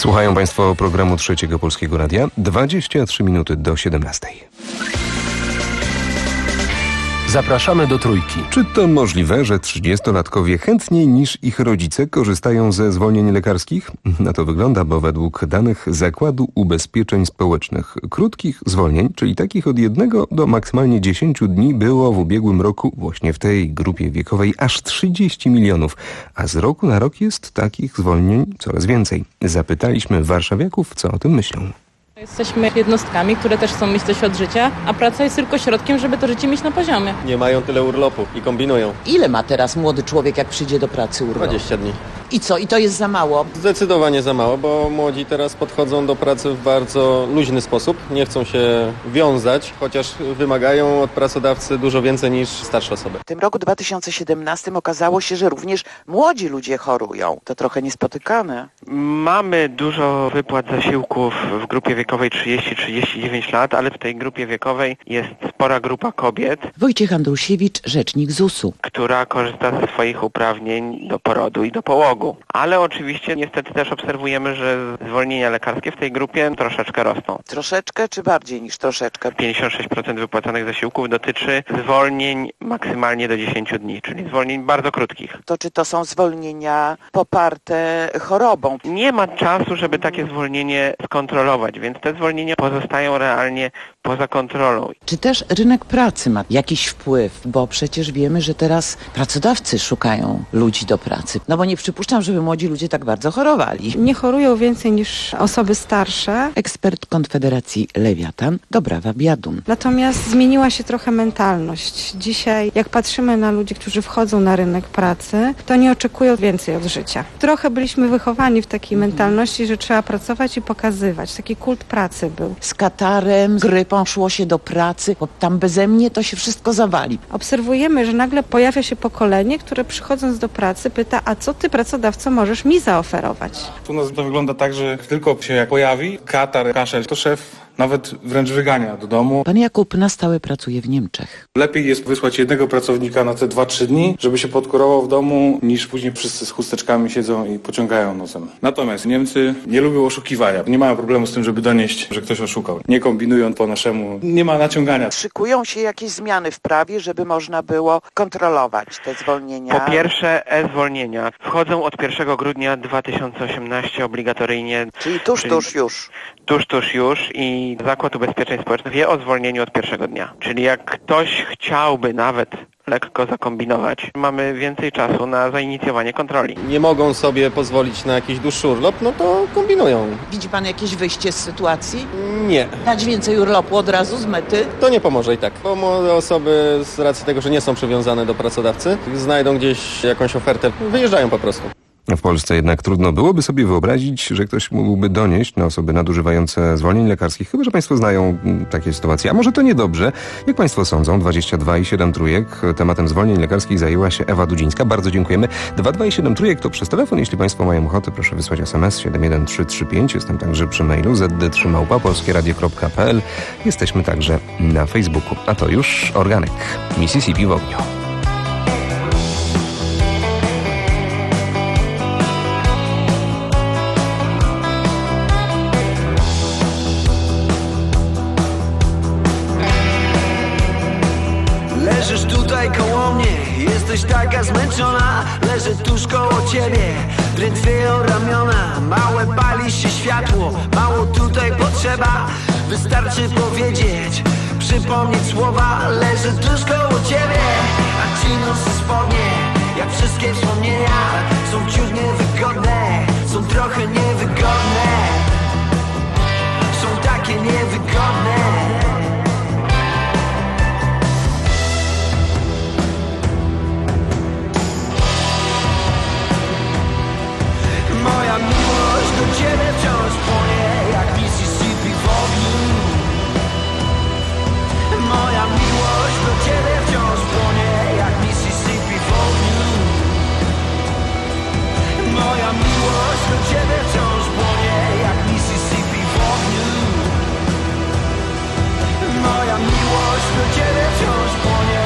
Słuchają Państwo programu Trzeciego Polskiego Radia. 23 minuty do 17. Zapraszamy do Trójki. Czy to możliwe, że 30-latkowie chętniej niż ich rodzice korzystają ze zwolnień lekarskich? Na to wygląda, bo według danych Zakładu Ubezpieczeń Społecznych krótkich zwolnień, czyli takich od 1 do maksymalnie 10 dni, było w ubiegłym roku właśnie w tej grupie wiekowej aż 30 milionów, a z roku na rok jest takich zwolnień coraz więcej. Zapytaliśmy warszawiaków, co o tym myślą. Jesteśmy jednostkami, które też chcą mieć coś od życia, a praca jest tylko środkiem, żeby to życie mieć na poziomie. Nie mają tyle urlopu i kombinują. Ile ma teraz młody człowiek, jak przyjdzie do pracy urlopu? 20 dni. I co? I to jest za mało? Zdecydowanie za mało, bo młodzi teraz podchodzą do pracy w bardzo luźny sposób. Nie chcą się wiązać, chociaż wymagają od pracodawcy dużo więcej niż starsze osoby. W tym roku 2017 okazało się, że również młodzi ludzie chorują. To trochę niespotykane. Mamy dużo wypłat zasiłków w grupie wiekowej 30-39 lat, ale w tej grupie wiekowej jest spora grupa kobiet. Wojciech Andrusiewicz, rzecznik ZUS-u. Która korzysta ze swoich uprawnień do porodu i do połogu. Ale oczywiście niestety też obserwujemy, że zwolnienia lekarskie w tej grupie troszeczkę rosną. Troszeczkę czy bardziej niż troszeczkę? 56% wypłacanych zasiłków dotyczy zwolnień maksymalnie do 10 dni, czyli zwolnień bardzo krótkich. To czy to są zwolnienia poparte chorobą? Nie ma czasu, żeby takie zwolnienie skontrolować, więc te zwolnienia pozostają realnie poza kontrolą. Czy też rynek pracy ma jakiś wpływ? Bo przecież wiemy, że teraz pracodawcy szukają ludzi do pracy. No bo nie przypuszczam, żeby młodzi ludzie tak bardzo chorowali. Nie chorują więcej niż osoby starsze. Ekspert Konfederacji Lewiatan Dobrawa Biadun. Natomiast zmieniła się trochę mentalność. Dzisiaj, jak patrzymy na ludzi, którzy wchodzą na rynek pracy, to nie oczekują więcej od życia. Trochę byliśmy wychowani w takiej mentalności, że trzeba pracować i pokazywać. Taki kult pracy był. Z katarem, z grypą szło się do pracy, bo tam beze mnie to się wszystko zawali. Obserwujemy, że nagle pojawia się pokolenie, które przychodząc do pracy pyta, a co ty, pracodawco, możesz mi zaoferować? U nas to wygląda tak, że tylko się jak pojawi katar, kaszel, to szef nawet wręcz wygania do domu. Pan Jakub na stałe pracuje w Niemczech. Lepiej jest wysłać jednego pracownika na te 2-3 dni, żeby się podkurował w domu, niż później wszyscy z chusteczkami siedzą i pociągają nosem. Natomiast Niemcy nie lubią oszukiwania. Nie mają problemu z tym, żeby donieść, że ktoś oszukał. Nie kombinują po naszemu. Nie ma naciągania. Szykują się jakieś zmiany w prawie, żeby można było kontrolować te zwolnienia? Po pierwsze, e-zwolnienia wchodzą od 1 grudnia 2018 obligatoryjnie. Czyli tuż już. Tuż już i Zakład Ubezpieczeń Społecznych wie o zwolnieniu od pierwszego dnia. Czyli jak ktoś chciałby nawet lekko zakombinować, mamy więcej czasu na zainicjowanie kontroli. Nie mogą sobie pozwolić na jakiś dłuższy urlop, no to kombinują. Widzi pan jakieś wyjście z sytuacji? Nie. Dać więcej urlopu od razu z mety? To nie pomoże i tak. Bo młode osoby z racji tego, że nie są przywiązane do pracodawcy, znajdą gdzieś jakąś ofertę, wyjeżdżają po prostu. W Polsce jednak trudno byłoby sobie wyobrazić, że ktoś mógłby donieść na osoby nadużywające zwolnień lekarskich, chyba że Państwo znają takie sytuacje. A może to niedobrze? Jak Państwo sądzą? 22,7 trójek. Tematem zwolnień lekarskich zajęła się Ewa Dudzińska. Bardzo dziękujemy. 22,7 trójek to przez telefon. Jeśli Państwo mają ochotę, proszę wysłać SMS 71335. Jestem także przy mailu zd3@polskieradio.pl. Jesteśmy także na Facebooku. A to już Organek. Mississippi w ogniu. Leżysz tutaj koło mnie, jesteś taka zmęczona. Leżę tuż koło ciebie, drętwieją ramiona. Małe pali się światło, mało tutaj potrzeba. Wystarczy powiedzieć, przypomnieć słowa. Leżę tuż koło ciebie, a ci nosy spodnie, jak wszystkie wspomnienia, są ciut niewygodne, są trochę niewygodne, są takie niewygodne. Moja miłość do ciebie wciąż płonie jak Mississippi w ogniu. Moja miłość do ciebie wciąż płonie jak Mississippi w ogniu. Moja miłość do ciebie wciąż płonie jak Mississippi w ogniu. Moja miłość do ciebie wciąż płonie.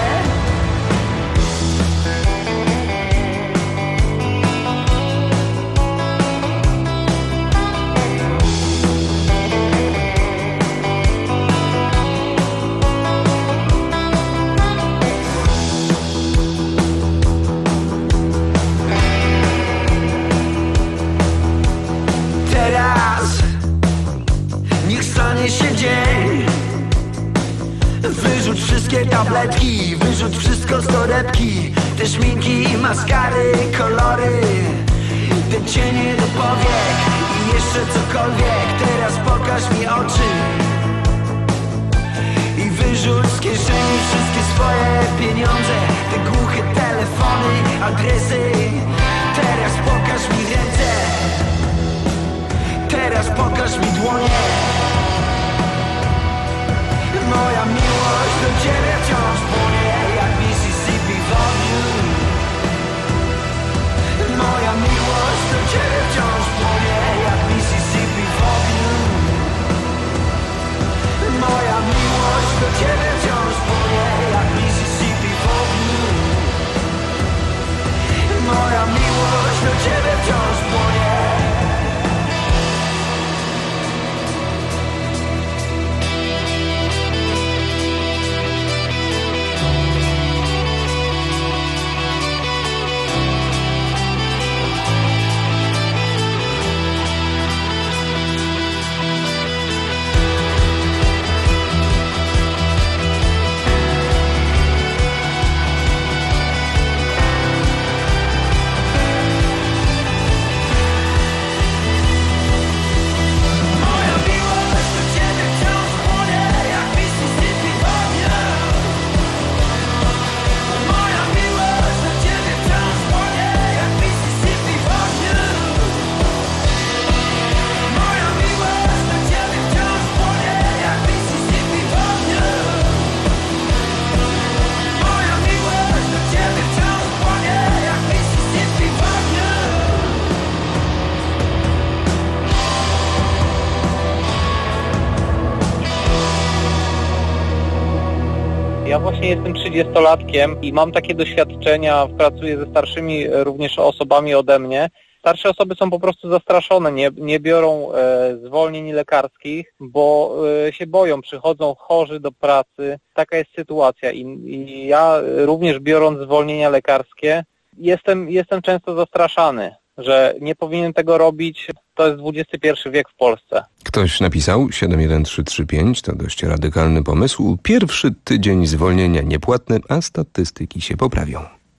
torebki, te szminki, maskary, kolory, te cienie do powiek i jeszcze cokolwiek. Teraz pokaż mi oczy i wyrzuć z kieszeni wszystkie swoje pieniądze, te głuche telefony, adresy. Teraz pokaż mi ręce, teraz pokaż mi dłonie. Moja miłość do ciebie wciąż płonie jak Mississippi w ogniu. Moja miłość do ciebie wciąż płonie jak Mississippi w ogniu. Moja miłość do ciebie wciąż płonie jak Mississippi w ogniu. Moja miłość do ciebie wciąż płonie. Ja właśnie jestem 30-latkiem i mam takie doświadczenia, pracuję ze starszymi również osobami ode mnie. Starsze osoby są po prostu zastraszone, nie biorą zwolnień lekarskich, bo się boją, przychodzą chorzy do pracy. Taka jest sytuacja i ja również biorąc zwolnienia lekarskie jestem często zastraszany, że nie powinien tego robić. To jest XXI wiek w Polsce. Ktoś napisał 71335, to dość radykalny pomysł. Pierwszy tydzień zwolnienia niepłatne, a statystyki się poprawią.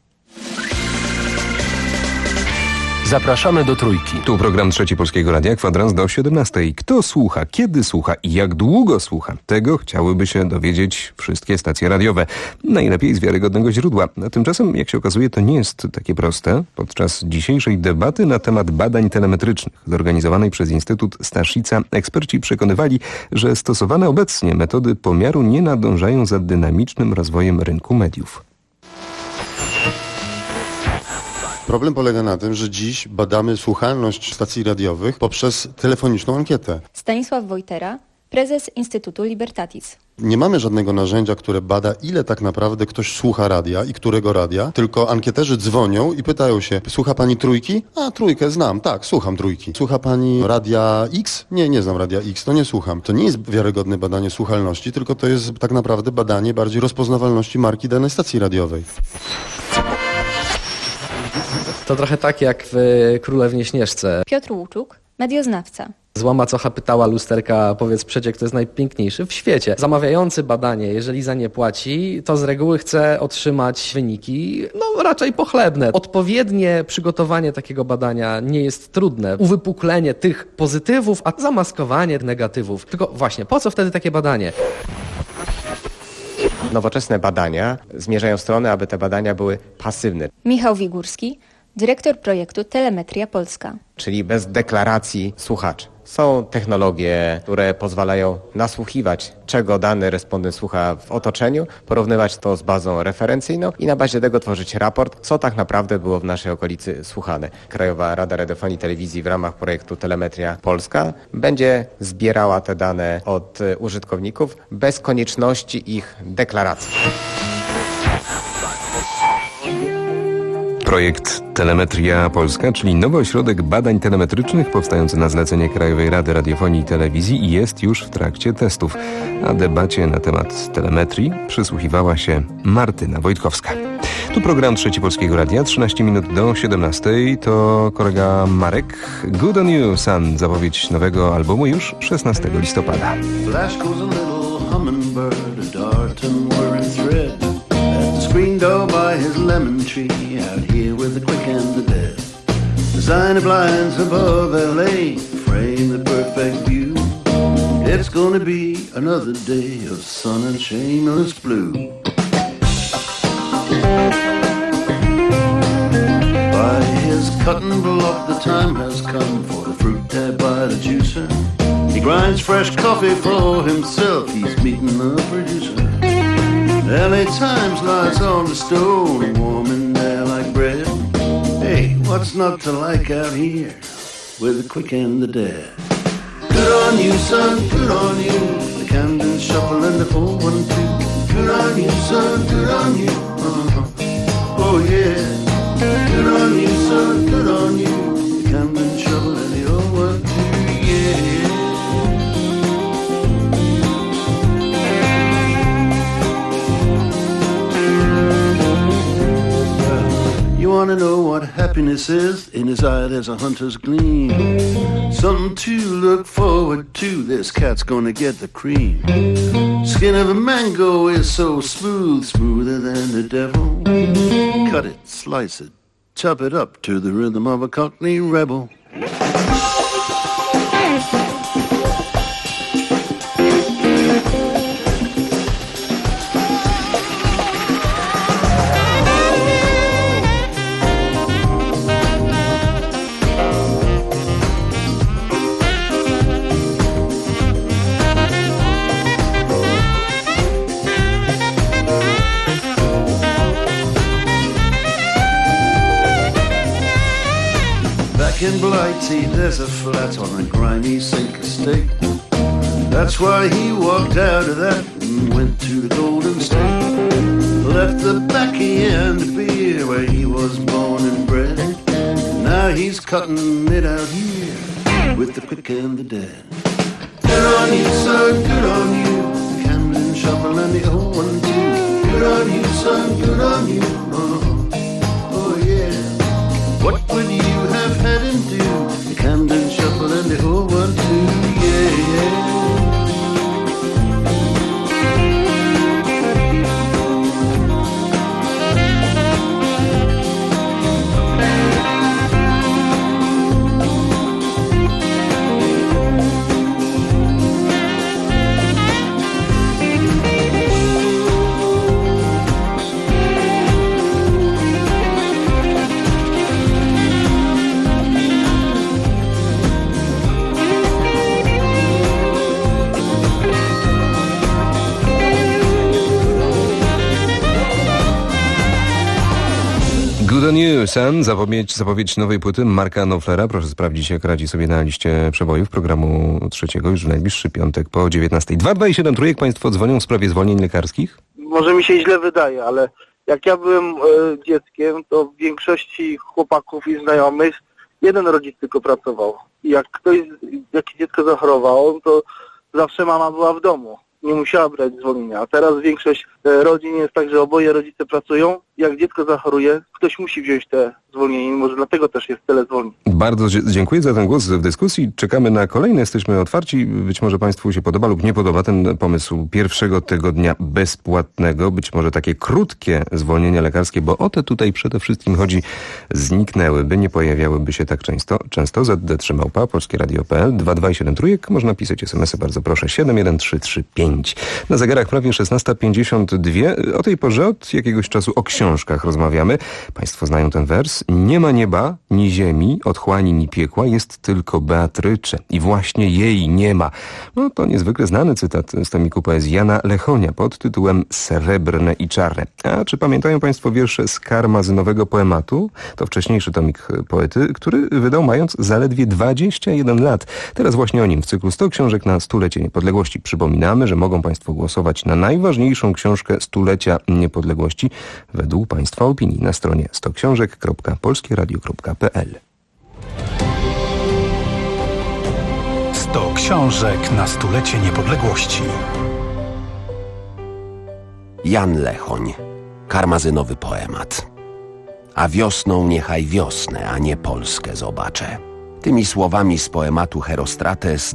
Zapraszamy do Trójki. Tu program Trzeci Polskiego Radia, kwadrans do 17. Kto słucha, kiedy słucha i jak długo słucha? Tego chciałyby się dowiedzieć wszystkie stacje radiowe. Najlepiej z wiarygodnego źródła. A tymczasem, jak się okazuje, to nie jest takie proste. Podczas dzisiejszej debaty na temat badań telemetrycznych zorganizowanej przez Instytut Staszica eksperci przekonywali, że stosowane obecnie metody pomiaru nie nadążają za dynamicznym rozwojem rynku mediów. Problem polega na tym, że dziś badamy słuchalność stacji radiowych poprzez telefoniczną ankietę. Stanisław Wojtera, prezes Instytutu Libertatis. Nie mamy żadnego narzędzia, które bada, ile tak naprawdę ktoś słucha radia i którego radia, tylko ankieterzy dzwonią i pytają się, słucha pani Trójki? A, Trójkę znam, tak, słucham Trójki. Słucha pani Radia X? Nie znam Radia X, to nie słucham. To nie jest wiarygodne badanie słuchalności, tylko to jest tak naprawdę badanie bardziej rozpoznawalności marki danej stacji radiowej. To trochę tak jak w Królewnie Śnieżce. Piotr Łuczuk, medioznawca. Zła macocha pytała lusterka, powiedz przecie, kto jest najpiękniejszy w świecie. Zamawiający badanie, jeżeli za nie płaci, to z reguły chce otrzymać wyniki, raczej pochlebne. Odpowiednie przygotowanie takiego badania nie jest trudne. Uwypuklenie tych pozytywów, a zamaskowanie negatywów. Tylko właśnie, po co wtedy takie badanie? Nowoczesne badania zmierzają w stronę, aby te badania były pasywne. Michał Wigórski, dyrektor projektu Telemetria Polska. Czyli bez deklaracji słuchaczy. Są technologie, które pozwalają nasłuchiwać, czego dany respondent słucha w otoczeniu, porównywać to z bazą referencyjną i na bazie tego tworzyć raport, co tak naprawdę było w naszej okolicy słuchane. Krajowa Rada Radiofonii i Telewizji w ramach projektu Telemetria Polska będzie zbierała te dane od użytkowników bez konieczności ich deklaracji. Projekt Telemetria Polska, czyli nowy ośrodek badań telemetrycznych powstający na zlecenie Krajowej Rady Radiofonii i Telewizji jest już w trakcie testów. A debacie na temat telemetrii przysłuchiwała się Martyna Wojtkowska. Tu program Trzeci Polskiego Radia, 13 minut do 17. To kolega Marek. Good on you, son. Zapowiedź nowego albumu już 16 listopada. screen door by his lemon tree, out here with the quick and the dead. Designer blinds above LA frame the perfect view. It's gonna be another day of sun and shameless blue. By his cutting block, the time has come for the fruit tab by the juicer. He grinds fresh coffee for himself, he's meeting the producer. LA Times lies on the stone, warm in there like bread. Hey, what's not to like out here with the quick and the dead? Good on you, son, good on you. The Camden Shuffle and the 412. Good on you, son, good on you. Oh yeah. Good on you, son, good on you. The Camden Shuffle and the 012, yeah. You wanna know what happiness is? In his eye there's a hunter's gleam. Something to look forward to, this cat's gonna get the cream. Skin of a mango is so smooth, smoother than the devil. Cut it, slice it, chop it up to the rhythm of a Cockney rebel. In Blighty, there's a flat on a grimy sink estate. That's why he walked out of that and went to the Golden State. Left the backy and the beer where he was born and bred. Now he's cutting it out here with the quick and the dead. Good on you, son, good on you. The Camden Shuffle and the 012. Good on you, son, good on you. Oh yeah. What would you have had him do? The Camden Shuffle and the 012, yeah. Good on you, Sam. Zapowiedź nowej płyty Marka Knopflera. Proszę sprawdzić, jak radzi sobie na liście przebojów programu trzeciego już w najbliższy piątek po 19:00. 227 trójek państwo dzwonią w sprawie zwolnień lekarskich? Może mi się źle wydaje, ale jak ja byłem dzieckiem, to w większości chłopaków i znajomych jeden rodzic tylko pracował. I jak jakieś dziecko zachorowało, to zawsze mama była w domu. Nie musiała brać zwolnienia. A teraz większość rodzin jest tak, że oboje rodzice pracują. Jak dziecko zachoruje, ktoś musi wziąć te zwolnienie. Może dlatego też jest tyle zwolnień. Bardzo dziękuję za ten głos w dyskusji. Czekamy na kolejne. Jesteśmy otwarci. Być może państwu się podoba lub nie podoba ten pomysł pierwszego tygodnia bezpłatnego. Być może takie krótkie zwolnienia lekarskie, bo o te tutaj przede wszystkim chodzi, zniknęłyby, nie pojawiałyby się tak często. ZD3 polskieradio.pl 227 trójek. Można pisać SMS-y, bardzo proszę. 71335. Na zegarach prawie 16:52. O tej porze od jakiegoś czasu o książkach rozmawiamy. Państwo znają ten wers. Nie ma nieba, ni ziemi, otchłani, ni piekła, jest tylko Beatrycze. I właśnie jej nie ma. No to niezwykle znany cytat z tomiku poezji Jana Lechonia pod tytułem Srebrne i czarne. A czy pamiętają państwo wiersze z karmazynowego poematu? To wcześniejszy tomik poety, który wydał mając zaledwie 21 lat. Teraz właśnie o nim w cyklu 100 książek na stulecie niepodległości. Przypominamy, że mogą państwo głosować na najważniejszą książkę stulecia niepodległości według państwa opinii na stronie 100książek.polskieradio.pl. 100 książek na stulecie niepodległości. Jan Lechoń. Karmazynowy poemat. A wiosną niechaj wiosnę, a nie Polskę zobaczę. Tymi słowami z poematu Herostrates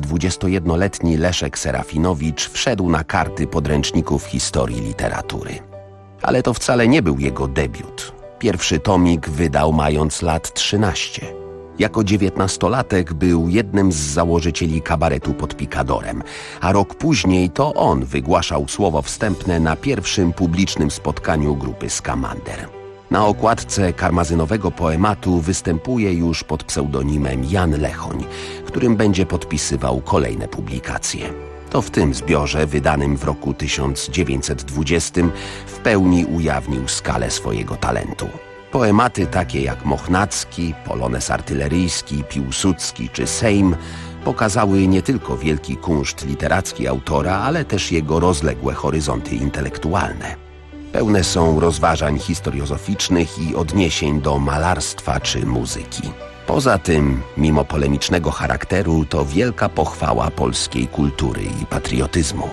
21-letni Leszek Serafinowicz wszedł na karty podręczników historii literatury. Ale to wcale nie był jego debiut. Pierwszy tomik wydał mając lat 13. Jako 19-latek był jednym z założycieli kabaretu pod Picadorem, a rok później to on wygłaszał słowo wstępne na pierwszym publicznym spotkaniu grupy Skamander. Na okładce karmazynowego poematu występuje już pod pseudonimem Jan Lechoń, którym będzie podpisywał kolejne publikacje. To w tym zbiorze, wydanym w roku 1920, w pełni ujawnił skalę swojego talentu. Poematy takie jak Mochnacki, Polones artyleryjski, Piłsudski czy Sejm pokazały nie tylko wielki kunszt literacki autora, ale też jego rozległe horyzonty intelektualne. Pełne są rozważań historiozoficznych i odniesień do malarstwa czy muzyki. Poza tym, mimo polemicznego charakteru, to wielka pochwała polskiej kultury i patriotyzmu.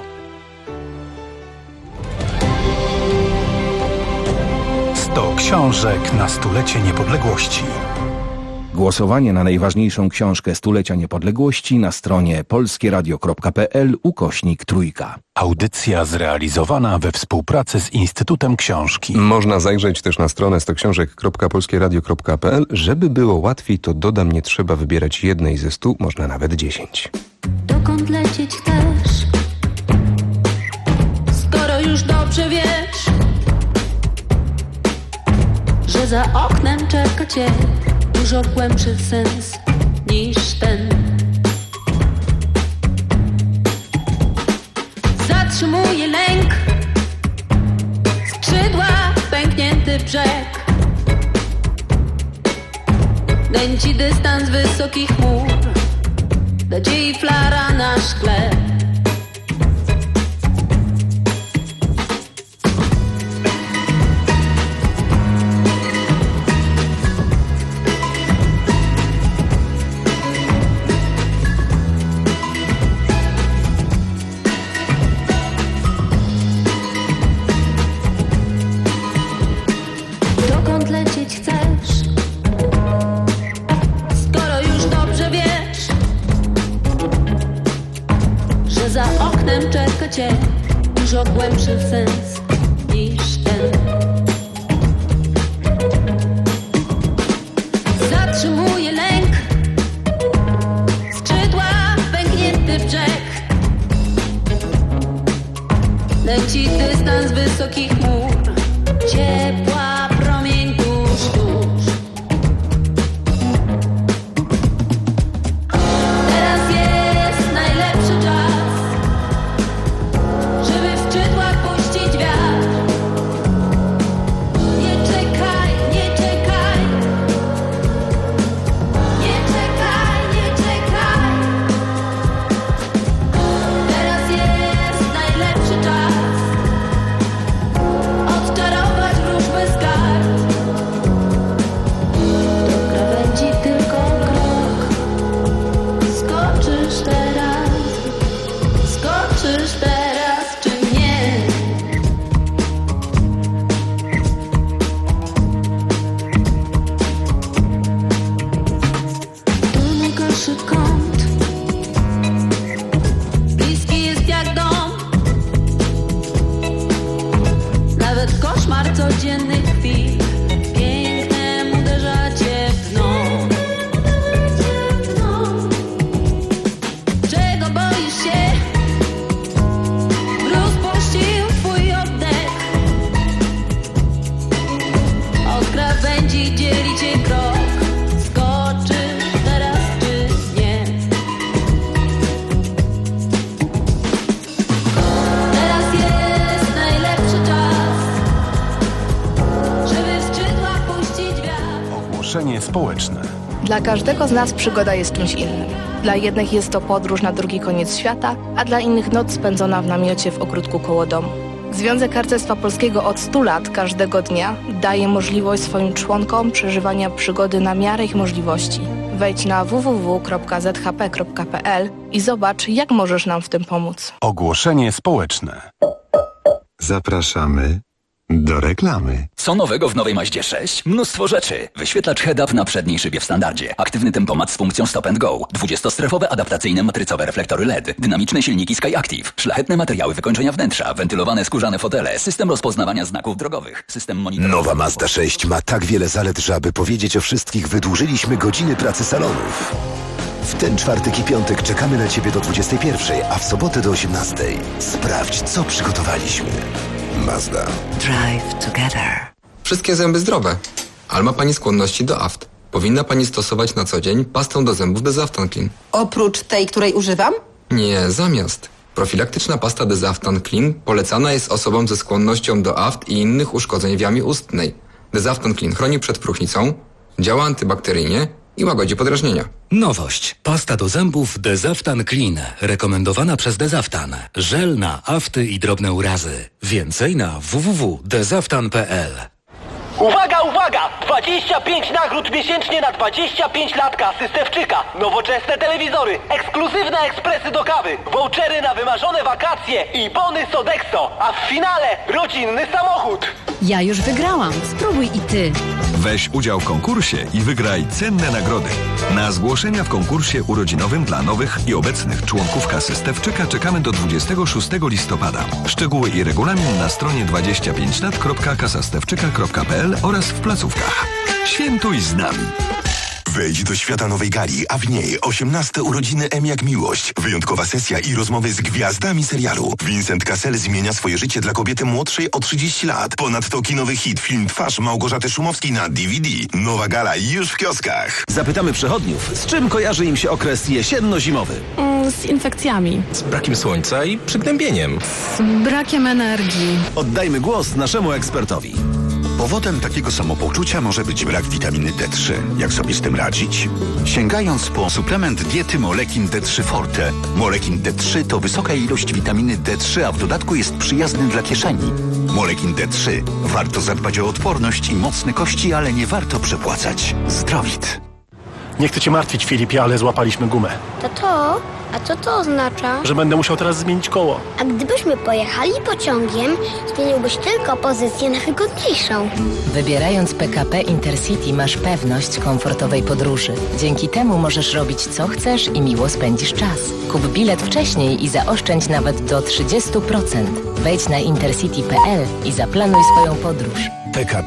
To książek na stulecie niepodległości. Głosowanie na najważniejszą książkę stulecia niepodległości na stronie polskieradio.pl/3. Audycja zrealizowana we współpracy z Instytutem Książki. Można zajrzeć też na stronę stoksiążek.polskieradio.pl. Żeby było łatwiej, to dodam, nie trzeba wybierać jednej ze 100, można nawet 10. Dokąd lecieć chcesz? Skoro już dobrze wiesz, że za oknem czeka cię dużo głębszy sens niż ten. Zatrzymuje lęk, skrzydła, pęknięty brzeg. Nęci dystans wysokich chmur, nadziei flara na szkle. Dużo głębszy sens niż ten. Zatrzymuje lęk, skrzydła, pęknięty brzeg. Leci dystans wysokich chmur, ciepła promień tuż, tuż. Teraz jest najlepszy czas, żeby w skrzydłach puścić wiatr. Nie czekaj, nie czekaj. Nie czekaj, nie czekaj. Teraz jest najlepszy czas odczarować wróżby z kart. Do krawędzi tylko krok. Skoczysz teraz, skoczysz teraz, czy nie? Tu najgorszy kąt, bliski jest jak dom. Nawet koszmar codziennych chwil pięknem uderza cię w dno. Czego boisz się? Mróz puścił twój oddech. Od krawędzi dzieli cię krok. Skoczysz teraz czy nie? Teraz jest najlepszy czas, żeby w skrzydłach puścić wiatr. Ogłoszenie społeczne. Dla każdego z nas przygoda jest czymś innym. Dla jednych jest to podróż na drugi koniec świata, a dla innych noc spędzona w namiocie w ogródku koło domu. Związek Harcerstwa Polskiego od 100 lat każdego dnia daje możliwość swoim członkom przeżywania przygody na miarę ich możliwości. Wejdź na www.zhp.pl i zobacz, jak możesz nam w tym pomóc. Ogłoszenie społeczne. Zapraszamy Do reklamy. Co nowego w nowej Mazdzie 6? Mnóstwo rzeczy. Wyświetlacz head-up na przedniej szybie w standardzie. Aktywny tempomat z funkcją stop and go. 20-strefowe adaptacyjne matrycowe reflektory LED. Dynamiczne silniki SkyActiv. Szlachetne materiały wykończenia wnętrza. Wentylowane skórzane fotele. System rozpoznawania znaków drogowych. System monitorowania. Nowa Mazda 6 ma tak wiele zalet, że aby powiedzieć o wszystkich, wydłużyliśmy godziny pracy salonów. W ten czwartek i piątek czekamy na Ciebie do 21, a w sobotę do 18. Sprawdź, co przygotowaliśmy. Mazda. Drive together. Wszystkie zęby zdrowe. Ale ma Pani skłonności do aft. Powinna Pani stosować na co dzień pastę do zębów Desaftan Clean. Oprócz tej, której używam? Nie, zamiast. Profilaktyczna pasta Desaftan Clean polecana jest osobom ze skłonnością do aft i innych uszkodzeń w jamie ustnej. Desaftan Clean chroni przed próchnicą, działa antybakteryjnie i łagodzi podrażnienia. Nowość. Pasta do zębów Desaftan Clean. Rekomendowana przez Desaftan. Żel na afty i drobne urazy. Więcej na www.desaftan.pl. Uwaga, uwaga! 25 nagród miesięcznie na 25 lat kasy Stefczyka. Nowoczesne telewizory, ekskluzywne ekspresy do kawy, vouchery na wymarzone wakacje i bony Sodexo. A w finale rodzinny samochód. Ja już wygrałam. Spróbuj i ty. Weź udział w konkursie i wygraj cenne nagrody. Na zgłoszenia w konkursie urodzinowym dla nowych i obecnych członków kasy Stefczyka czekamy do 26 listopada. Szczegóły i regulamin na stronie 25lat.kasastewczyka.pl oraz w placówkach. Świętuj z nami! Wejdź do świata nowej gali, a w niej 18 urodziny M jak miłość. Wyjątkowa sesja i rozmowy z gwiazdami serialu. Vincent Cassel zmienia swoje życie dla kobiety młodszej o 30 lat. Ponadto kinowy hit, film Twarz Małgorzaty Szumowskiej na DVD. Nowa gala już w kioskach. Zapytamy przechodniów, z czym kojarzy im się okres jesienno-zimowy? Z infekcjami. Z brakiem słońca i przygnębieniem. Z brakiem energii. Oddajmy głos naszemu ekspertowi. Powodem takiego samopoczucia może być brak witaminy D3. Jak sobie z tym radzić? Sięgając po suplement diety Molekin D3 Forte. Molekin D3 to wysoka ilość witaminy D3, a w dodatku jest przyjazny dla kieszeni. Molekin D3. Warto zadbać o odporność i mocne kości, ale nie warto przepłacać. Zdrowit. Nie chcę cię martwić, Filipie, ale złapaliśmy gumę. Tato, a co to oznacza? Że będę musiał teraz zmienić koło. A gdybyśmy pojechali pociągiem, zmieniłbyś tylko pozycję na wygodniejszą. Wybierając PKP Intercity masz pewność komfortowej podróży. Dzięki temu możesz robić co chcesz i miło spędzisz czas. Kup bilet wcześniej i zaoszczędź nawet do 30%. Wejdź na intercity.pl i zaplanuj swoją podróż. PKP